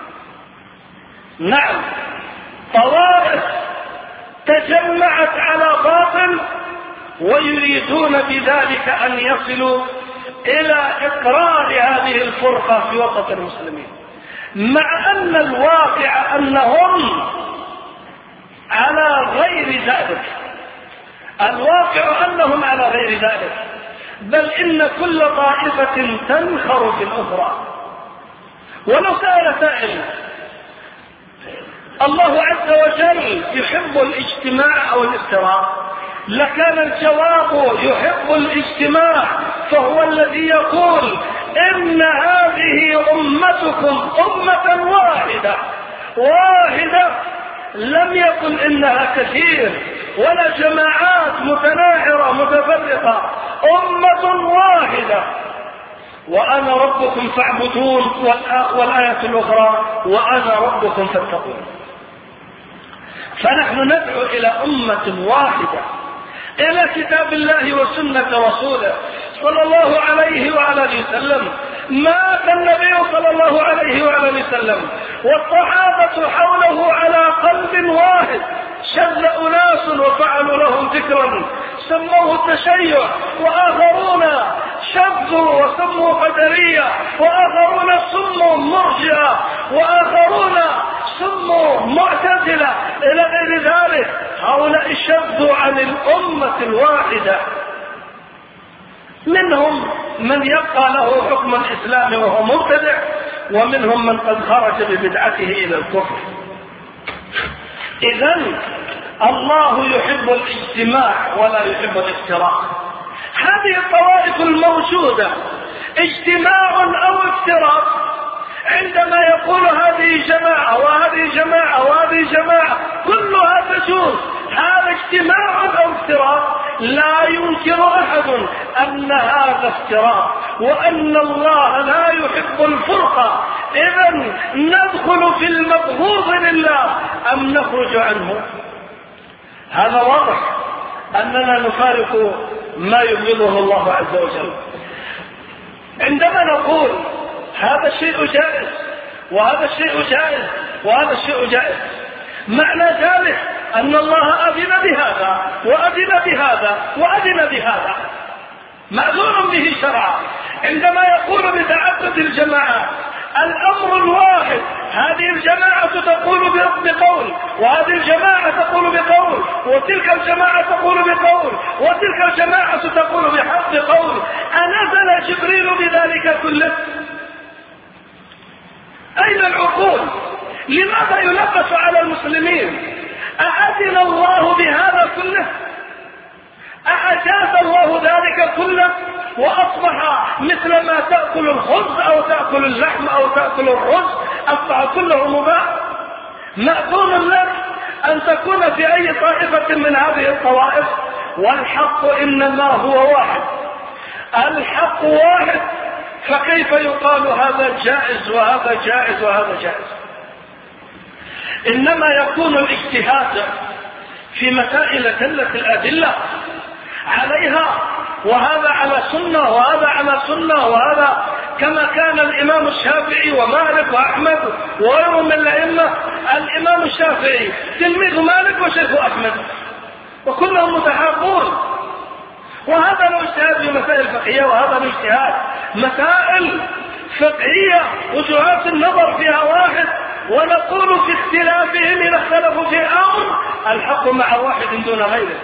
نعم، طوائف تجمعت على باطل ويريدون بذلك أن يصلوا إلى إقرار هذه الفرقة في وسط المسلمين، مع أن الواقع أنهم على غير ذلك. الواقع أنهم على غير ذلك، بل إن كل طائفة تنخر في الأخرى. ولو سأل سائل: الله عز وجل يحب الاجتماع أو الافتراق؟ لكان الجواب يحب الاجتماع، فهو الذي يقول: إن هذه أمتكم أمة واحدة. لم يقل إنها كثير ولا جماعات متناحرة متفرقة، أمة واحدة، وأنا ربكم فاعبدون، والآية الأخرى: وأنا ربكم فاتقون. فنحن ندعو إلى أمة واحدة، إلى كتاب الله وسنة رسوله صلى الله عليه وعلى آله وسلم. مات النبي صلى الله عليه وعلى آله وسلم والصحابة حوله على قلب واحد. شذ أناس وفعلوا لهم ذكرا سموه التشيع، وآخرون شذوا وسموا قدرية، وآخرون سموا مرجئة، وآخرون سموا معتزلة، إلى غير ذلك. هؤلاء شذوا عن الأمة الواحدة. منهم من يبقى له حكم الإسلام وهو مبتدع، ومنهم من قد خرج ببدعته إلى الكفر. إذن الله يحب الاجتماع ولا يحب الافتراق. هذه الطوائف الموجودة اجتماع أو افتراق، عندما يقول هذه جماعة وهذه جماعة وهذه جماعة كلها تجوز، هذا اجتماع أو افتراق، لا ينكر أحد أن هذا افتراق وأن الله لا يحب الفرقة. إذن ندخل في المبغوض لله أم نخرج عنه؟ هذا واضح أننا نفارق ما يبغضه الله عز وجل. عندما نقول هذا الشيء جائز وهذا الشيء جائز وهذا الشيء جائز، معنى ذلك أن الله أذن بهذا وأذن بهذا وأذن بهذا، مأذون به شرعا. عندما يقول بتعدد الجماعات، الأمر الواحد، هذه الجماعة تقول بقول وهذه الجماعة تقول بقول وتلك الجماعة تقول بقول وتلك الجماعة تقول بقول، أنزل جبريل بذلك كله؟ أين العقول؟ لماذا يلبس على المسلمين؟ أأذن الله بهذا كله؟ أأجاز الله ذلك كله وأصبح مثل ما تأكل الخبز أو تأكل اللحم أو تأكل الرز، أصبح كله مباح؟ مأذون لك أن تكون في أي طائفة من هذه الطوائف، والحق إنما هو واحد، الحق واحد، فكيف يقال هذا جائز وهذا جائز وهذا جائز؟ إنما يكون الاجتهاد في مسائل دلت الأدلة عليها، وهذا على سنة وهذا على سنة وهذا، كما كان الإمام الشافعي ومالك وأحمد وغيرهم من الأئمة. الإمام الشافعي تلميذ مالك وشيخ أحمد وكلهم متحابون، وهذا له اجتهاد في مسائل فقهية وهذا له اجتهاد مسائل فقهية وجهات النظر فيها واحد، ونقول في اختلافهم إذا اختلفوا في أمر الحق مع واحد دون غيره،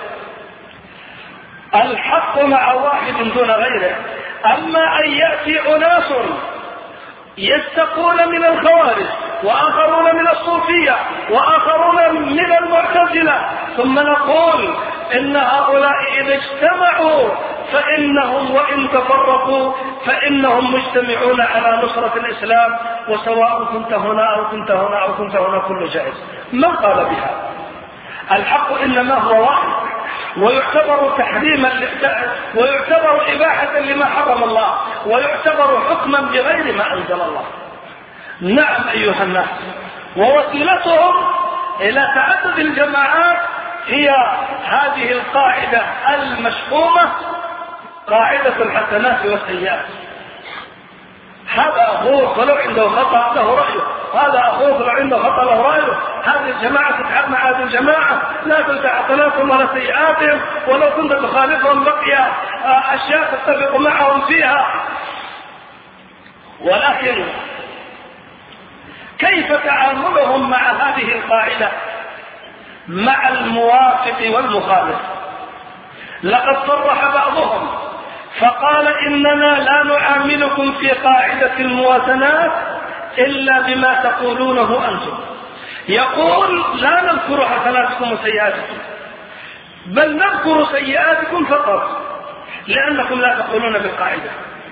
الحق مع واحد دون غيره. أما أن يأتي أناس يستقون من الخوارج وآخرون من الصوفية وآخرون من المعتزلة ثم نقول إن هؤلاء إذا اجتمعوا فإنهم وإن تفرقوا فإنهم مجتمعون على نصرة الإسلام، وسواء كنت هنا أو كنت هنا أو كنت هنا كل جائز. من قال بها؟ الحق إنما هو واحد، ويعتبر تحريما ويعتبر إباحة لما حرم الله، ويعتبر حكما بغير ما أنزل الله. نعم أيها الناس، ووسيلتهم إلى تعدد الجماعات هي هذه القاعدة المشؤومة، قاعدة الحسنات والسيئات. هذا أخوك ولو عنده خطأ له رأيه، هذا أخوك لو عنده خطأ له رأيه، هذه الجماعة تتحد مع هذه الجماعة، لا تلتع حسناتهم ولا سيئاتهم، ولو كنت تخالفهم بقي أشياء تتفق معهم فيها. ولكن كيف تعاملهم مع هذه القاعدة مع الموافق والمخالف؟ لقد صرح بعضهم فقال إننا لا نعاملكم في قاعدة الموازنات إلا بما تقولونه أنتم. يقول لا نذكر حسناتكم وسيئاتكم، بل نذكر سيئاتكم فقط لأنكم لا تقولون بالقاعدة.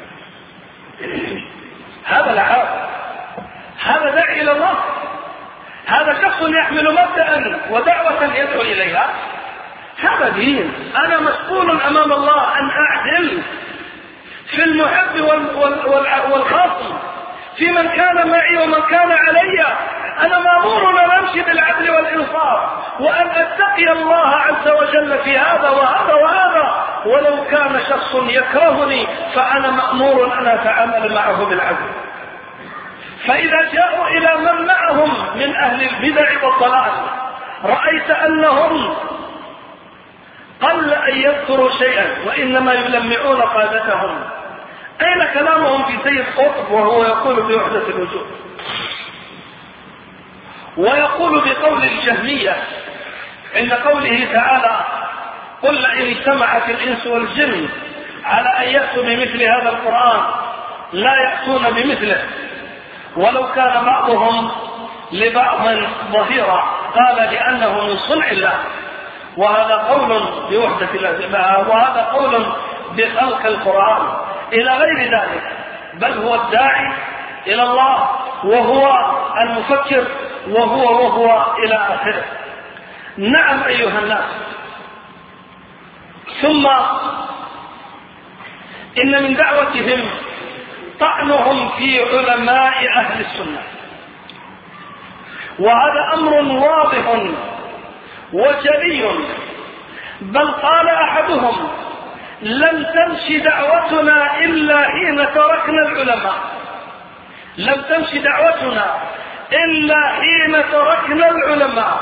هذا العاب، هذا داعي إلى الله، هذا شخص يحمل مبدأ ودعوة يدعو إليها، هذا دين. أنا مسؤول أمام الله أن أعدل في المحب والخاصم، في من كان معي ومن كان علي. أنا مأمور أن أمشي بالعدل والإنصاف وأن أتقي الله عز وجل في هذا وهذا وهذا، ولو كان شخص يكرهني فأنا مأمور أن أتعامل معه بالعدل. فإذا جاءوا إلى من معهم من أهل البدع والضلال رأيت أنهم قل أن يذكروا شيئا وإنما يلمعون قادتهم. أين كلامهم في سيد قطب وهو يقول بوحدة الوجود، ويقول بقول الجهمية عند قوله تعالى قل إن اجتمعت الإنس والجن على أن يأتوا بمثل هذا القرآن لا يأتون بمثله ولو كان بعضهم لبعض ظهيرا. قال لأنه من صنع الله، وهذا قول بوحدة الله، وهذا قول بخلق القرآن إلى غير ذلك، بل هو الداعي إلى الله وهو المفكر وهو إلى آخره. نعم أيها الناس، ثم إن من دعوتهم طعنهم في علماء أهل السنة، وهذا أمر واضح وجلي، بل قال أحدهم: لم تمش دعوتنا إلا حين تركنا العلماء، لم تمش دعوتنا إلا حين تركنا العلماء.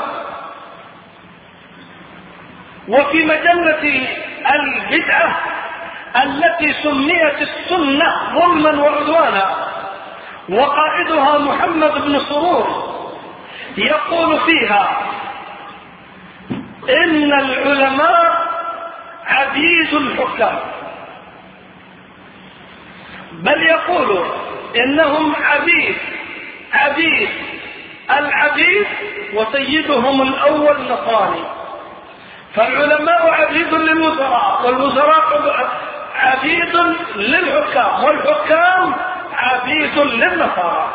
وفي مجلة البدعة التي سميت السنة ظلما وعدوانا، وقائدها محمد بن سرور، يقول فيها: إن العلماء عبيد الحكام، بل يقول إنهم عبيد العبيد وسيدهم الأول نصراني. فالعلماء عبيد للوزراء، والوزراء عبيد للحكام، والحكام عبيد للنصارى.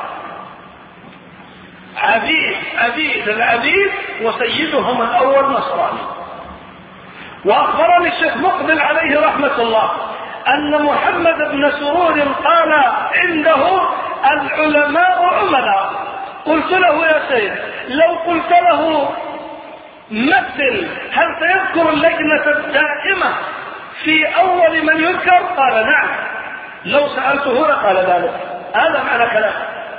عبيد العبيد وسيدهم الأول نصراني. وأخبرني الشيخ مقبل عليه رحمة الله أن محمد بن سرور قال عنده: العلماء عملاء. قلت له: يا سيد، لو قلت له مثل، هل سيذكر اللجنة الدائمة في أول من يذكر؟ قال: نعم. لو سألته لقال ذلك. هذا معنى كلام.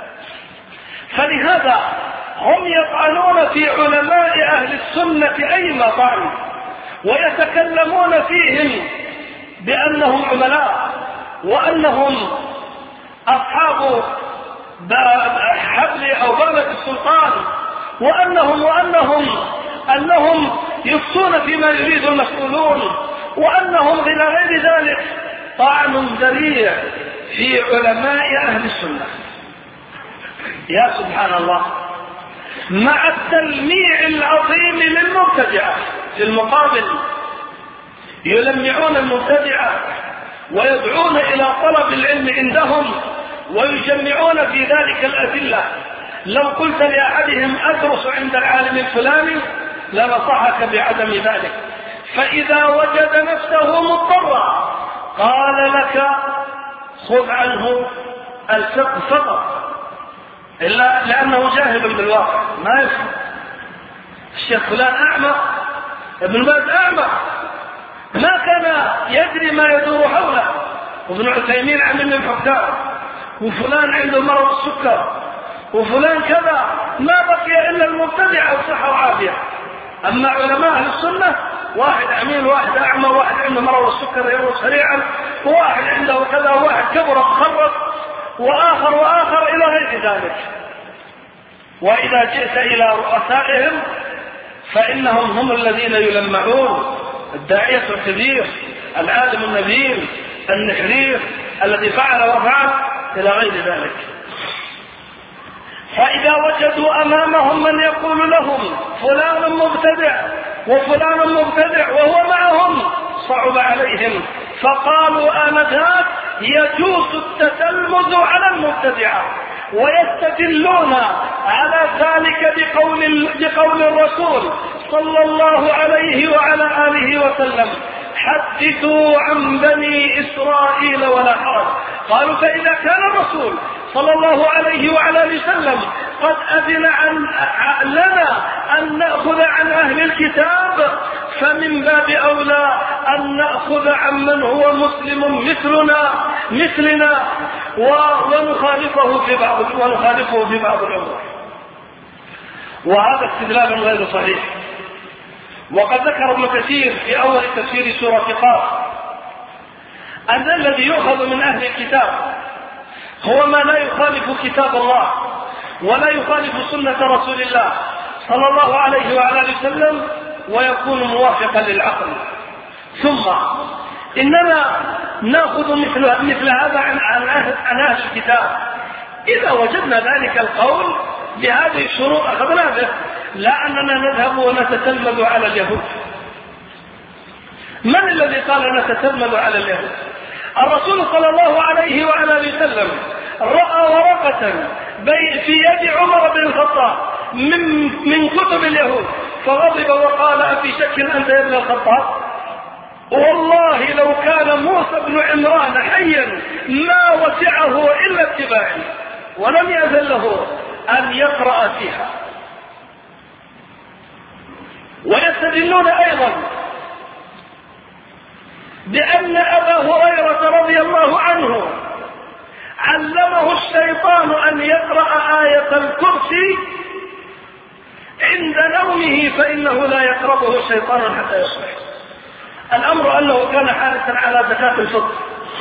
فلهذا هم يطعنون في علماء أهل السنة أيما طعن، ويتكلمون فيهم بأنهم عملاء، وأنهم أصحاب حبل أو بغلة السلطان، وأنهم يفتون فيما يريد المسؤولون، وأنهم إلى غير ذلك. طعن ذريع في علماء أهل السنة. يا سبحان الله، مع التلميع العظيم للمبتدعة. في المقابل يلمعون المبتدعة ويدعون إلى طلب العلم عندهم، ويجمعون في ذلك الأدلة. لو قلت لأحدهم: أدرس عند العالم الفلاني، لنصحك بعدم ذلك. فإذا وجد نفسه مضطرا قال لك: خذ عنه الفقه فقط، إلا لأنه جاهل بالواقع ما يفهم. الشيخ فلان أعمى، ابن باز أعمى، ما كان يدري ما يدور حوله، وابن عثيمين عمل الحكام، وفلان عنده مرض السكر، وفلان كذا. ما بقي إلا المبتدع الصحة وعافية. أما علماء أهل السنة، واحد عميل، واحد أعمى، واحد عنده مرض السكر يمرض سريعا، وواحد عنده كذا، وواحد كبر مخرط، وآخر إلى غير ذلك. وإذا جئت إلى رؤسائهم فإنهم هم الذين يلمعون: الداعية الكبير، العالم النبيل، النحرير الذي فعل وفعل، إلى غير ذلك. فإذا وجدوا أمامهم من يقول لهم: فلان مبتدع وفلان مبتدع، وهو معهم، صعب عليهم، فقالوا آنذاك: يجوز التتلمذ على المبتدعة. ويستدلون على ذلك بقول الرسول صلى الله عليه وعلى آله وسلم: حدثوا عن بني إسرائيل ولا حرج. قالوا: فإذا كان الرسول صلى الله عليه وعلى آله وسلم قد أذن لنا أن نأخذ عن أهل الكتاب، فمن باب أولى أن نأخذ عن من هو مسلم مثلنا ونخالفه في بعض الأمور. وهذا استدلال غير صحيح. وقد ذكر ابن كثير في أول تفسير سورة قاف أن الذي يؤخذ من أهل الكتاب هو ما لا يخالف كتاب الله ولا يخالف سنة رسول الله صلى الله عليه وعلى آله وسلم، ويكون موافقا للعقل. ثم إننا نأخذ مثل هذا عن أهل الكتاب إذا وجدنا ذلك القول بهذه الشروط أخذنا به، لا أننا نذهب ونتتلمذ على اليهود. من الذي قال نتتلمذ على اليهود؟ الرسول صلى الله عليه وعلى آله وسلم رأى ورقة في يد عمر بن الخطاب من كتب اليهود، فغضب وقال: أفي شك أنت يا ابن الخطاب؟ والله لو كان موسى بن عمران حيا ما وسعه إلا اتباعي، ولم يأذن له أن يقرأ فيها. ويستدلون أيضا بأن أبا هريرة رضي الله عنه علمه الشيطان أن يقرأ آية الكرسي عند نومه فإنه لا يقربه الشيطان حتى يصبح. الأمر أنه كان حارسا على زكاة الفطر،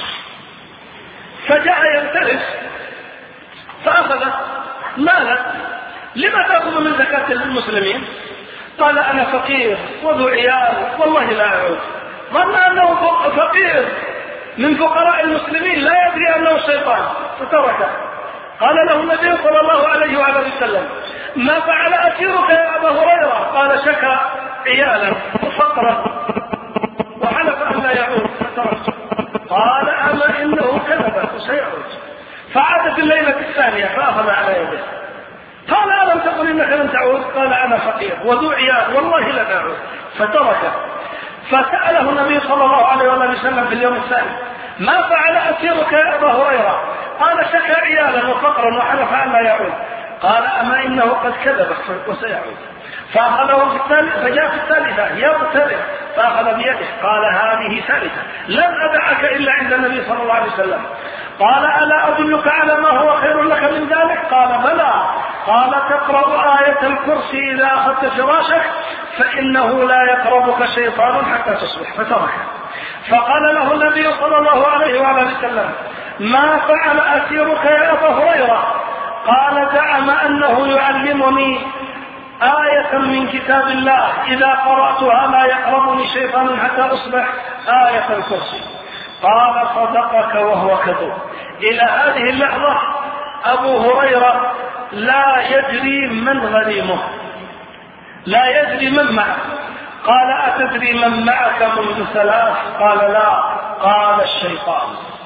فجاء يلتمس فأخذ مالا. لما تأخذ من زكاة المسلمين؟ قال أنا فقير وذو عيال والله لا أعود. ظن أنه فقير من فقراء المسلمين لا يدري أنه الشيطان فتركه. قال له النبي صلى الله عليه وآله وسلم ما فعل أسيرك يا أبا هريرة؟ قال شكى عيالا وفقرا وحلف أن لا يعود فتركه. قال أما إنه كذب وسيعود. فعاد في الليلة الثانية فأخذ على يده. قال ألم تقل إنك لن تعود؟ قال أنا فقير وذو عيال والله لن أعود فتركه. فسأله النبي صلى الله عليه وسلم في اليوم الثاني ما فعل أسيرك يا أبا هريرة؟ قال شكى عيالا وفقرا وحلف أن لا يعود. قال أما إنه قد كذب وسيعود. فأخذه في الثالثة، فجاء في الثالثة يغترب فأخذ بيده. قال هذه ثالثة لن أدعك إلا عند النبي صلى الله عليه وسلم. قال ألا أدلك على ما هو خير لك من ذلك؟ قال بلى. قال تقرأ آية الكرسي إذا أخذت فراشك فإنه لا يقربك شيطان حتى تصبح فتركه. فقال له النبي صلى الله عليه وسلم ما فعل أسيرك يا أبا هريرة؟ قال زعم أنه يعلمني آية من كتاب الله إذا قرأتها لا يقربني شيطان حتى أصبح آية الكرسي. قال صدقك وهو كذب. إلى هذه اللحظة أبو هريرة لا يدري من غريمه، لا يدري من معه. قال أتدري من معك منذ 3؟ قال لا. قال الشيطان.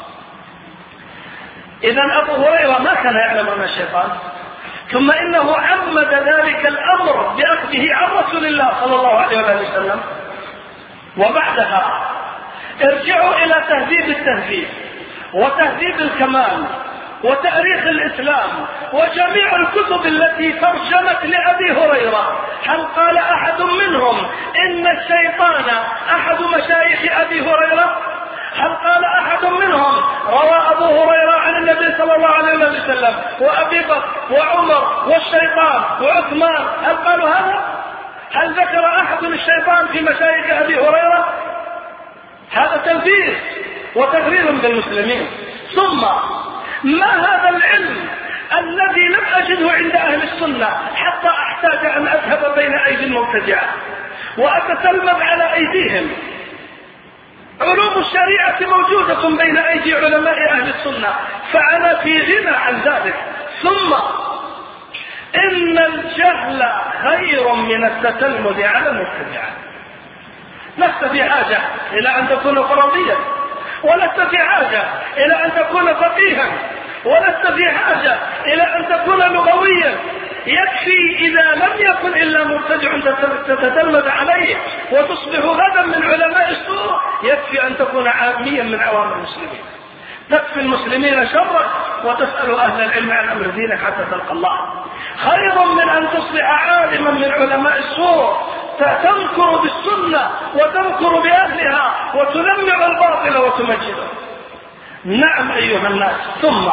إذن أبو هريرة ما كان يعلم أن الشيطان، ثم إنه عمد ذلك الأمر بأخذه عن رسول الله صلى الله عليه وسلم. وبعدها ارجعوا إلى تهذيب التهذيب وتهذيب الكمال وتاريخ الإسلام وجميع الكتب التي ترجمت لأبي هريرة. هل قال أحد منهم إن الشيطان أحد مشايخ أبي هريرة؟ هل قال أحد منهم روى أبو هريرة عن النبي صلى الله عليه وسلم وأبي بكر وعمر والشيطان وعثمان؟ هل قالوا هذا؟ هل ذكر أحد الشيطان في مشايخ أبي هريرة؟ هذا تنفيذ وتغرير بالمسلمين. ثم ما هذا العلم الذي لم أجده عند أهل السنة حتى أحتاج أن أذهب بين أيدي المبتدعة وأتتلمذ على أيديهم؟ علوم الشريعة موجودة بين أيدي علماء أهل السنة، فأنا في غنى عن ذلك. ثم إن الجهل خير من التتلمذ على المبتدعة. لست في حاجة إلى أن تكون فرضيا، ولست في حاجة إلى أن تكون فقيها، ولست في حاجة إلى أن تكون لغويا. يكفي إذا لم يكن إلا مبتدع تتتلمذ عليه وتصبح غدا من علماء السوء، يكفي أن تكون عاميا من عوام المسلمين. تكفي المسلمين شرك وتسأل أهل العلم عن أمر دينك حتى تلقى الله. خير من أن تصبح عالما من علماء السوء تنكر بالسنة وتنكر بأهلها وتلمع الباطل وتمجده. نعم أيها الناس. ثم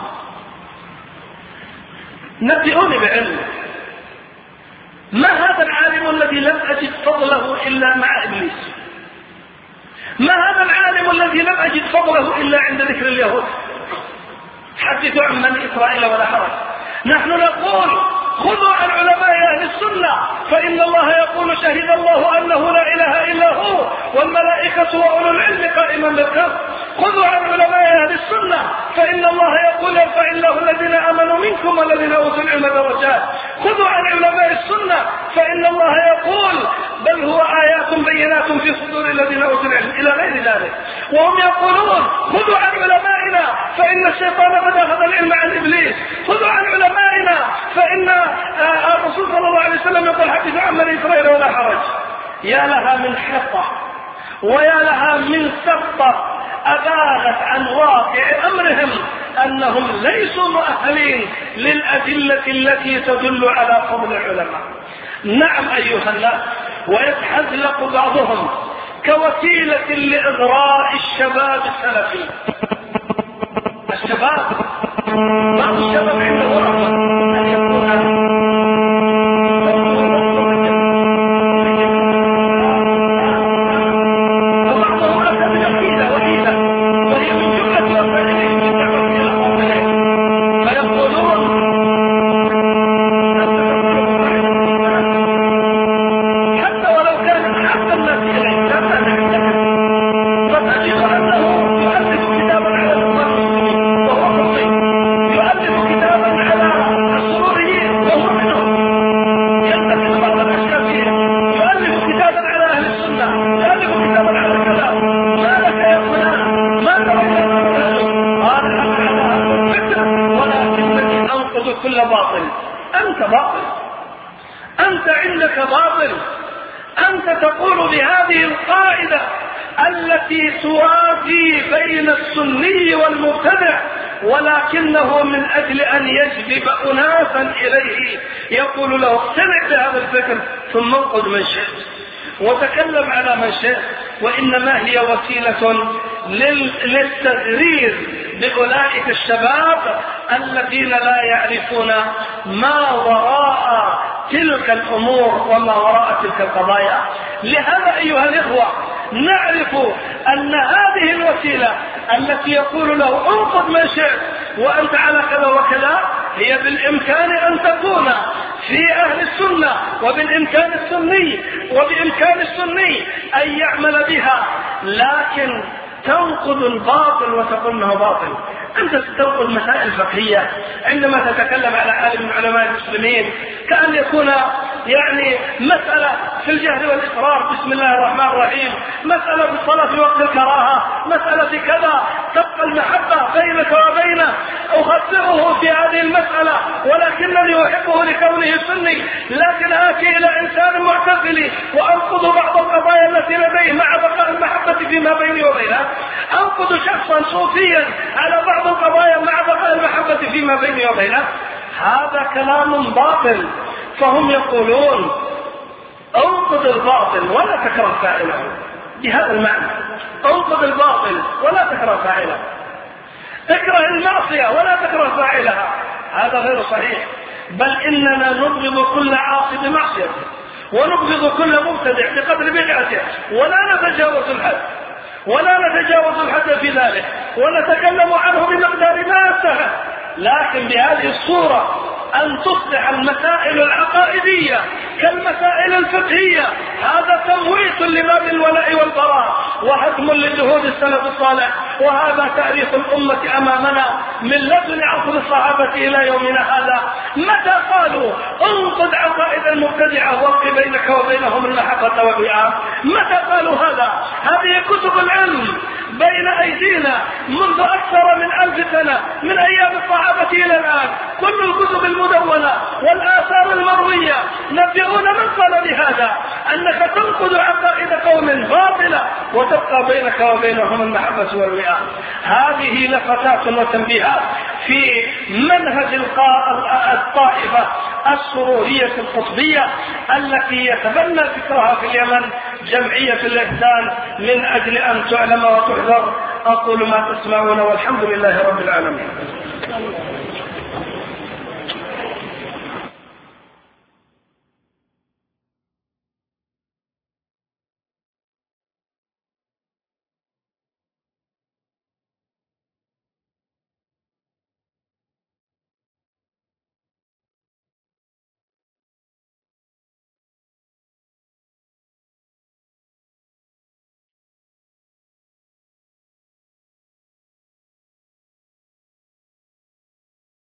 نبئوني بعلمه، ما هذا العالم الذي لم أجد فضله إلا مع إبليس؟ ما هذا العالم الذي لم أجد فضله إلا عند ذكر اليهود؟ حدثوا عن بني إسرائيل ولا حرج. نحن نقول خذوا عن علماء أهل السنة، فإن الله يقول شهد الله أنه لا إله إلا هو والملائكة وأولو العلم قائما بالقسط. خذوا عن علماء أهل السنة، فإن الله يقول يرفع الله الذين آمنوا منكم والذين أوتوا العلم درجات. خذوا عن علماء السنة، فإن الله يقول بل هو آيات بينات في صدور الذين أوتوا العلم إلى غير ذلك. وهم يقولون خذوا عن علمائنا فإن الشيطان قد أخذ العلم عن إبليس. خذوا عن علمائنا فإن الرسول صلى الله عليه وسلم يقول حدثوا عن بني إسرائيل ولا حرج. يا لها من حقة ويا لها من سقطة أبانت عن واقع أمرهم أنهم ليسوا مؤهلين للأدلة التي تدل على فضل العلماء. نعم أيها الناس، ويتحزلق بعضهم كوسيلة لإغراء الشباب السلفي. الشباب، بعض الشباب عنده رغبة أن يكون كل باطل. أنت باطل، أنت عندك باطل. أنت تقول بهذه القاعدة التي توازي بين السني والمبتدع، ولكنه من أجل أن يجذب أناسا إليه يقول له اقتنع بهذا الفكر ثم انقد من شئت وتكلم على من شئت، وإنما هي وسيلة للتغرير بأولئك الشباب الذين لا يعرفون ما وراء تلك الأمور وما وراء تلك القضايا. لهذا أيها الإخوة نعرف أن هذه الوسيلة التي يقول له انقض من شئت وأنت على كذا وكذا هي بالإمكان أن تكون في أهل السنة، وبالإمكان السني أن يعمل بها، لكن تنقض الباطل وتقول انه باطل. انت تنقض مسائل فقهيه عندما تتكلم على عالم من علماء المسلمين، كأن يكون يعني مسألة في الجهر والإقرار بسم الله الرحمن الرحيم، مسألة في الصلاة في وقت الكراهة، مسألة في كذا، تبقى المحبة بينك وبينه، أخبره في هذه المسألة ولكنني أحبه لكونه سني، لكن آتي إلى إنسان معتزلي وأنقض بعض القضايا التي لديه مع بقاء المحبة فيما بيني وبينه، أنقض شخصا صوفيا على بعض القضايا مع بقاء المحبة فيما بيني وبينه. هذا كلام باطل. فهم يقولون انقض الباطل ولا تكره فاعله، بهذا المعنى، انقض الباطل ولا تكره فاعله، اكره المعصية ولا تكره فاعلها. هذا غير صحيح، بل إننا نبغض كل عاصي بمعصيته ونبغض كل مبتدع بقدر بدعته، ولا نتجاوز الحد في ذلك، ونتكلم عنه بمقدار ما يستحق. لكن بهذه الصورة أن تصبح المسائل العقائدية كالمسائل الفقهية، هذا تمويت لباب الولاء والبراء وهدم لجهود السلف الصالح، وهذا تاريخ الأمة أمامنا من لدن عصر الصحابة إلى يومنا هذا. متى قالوا انقض عقائد المبتدعة والق بينك وبينهم المحبة والوئام؟ متى قالوا هذا؟ هذه كتب العلم بين أيدينا منذ أكثر من 1000 سنة، من أيام الصحابة إلى الآن، كل الكتب المدونة والآثار المروية نبئون من قال بهذا، أنك تنقض عقائد قوم باطلة وتبقى بينك وبينهم المحبة والوئام. هذه لفتات وتنبيهات في منهج الطائفة السرورية القطبية التي يتبنى فكرها في اليمن جمعية الإحسان من أجل أن تعلم وتحذر. أقول ما تسمعون والحمد لله رب العالمين.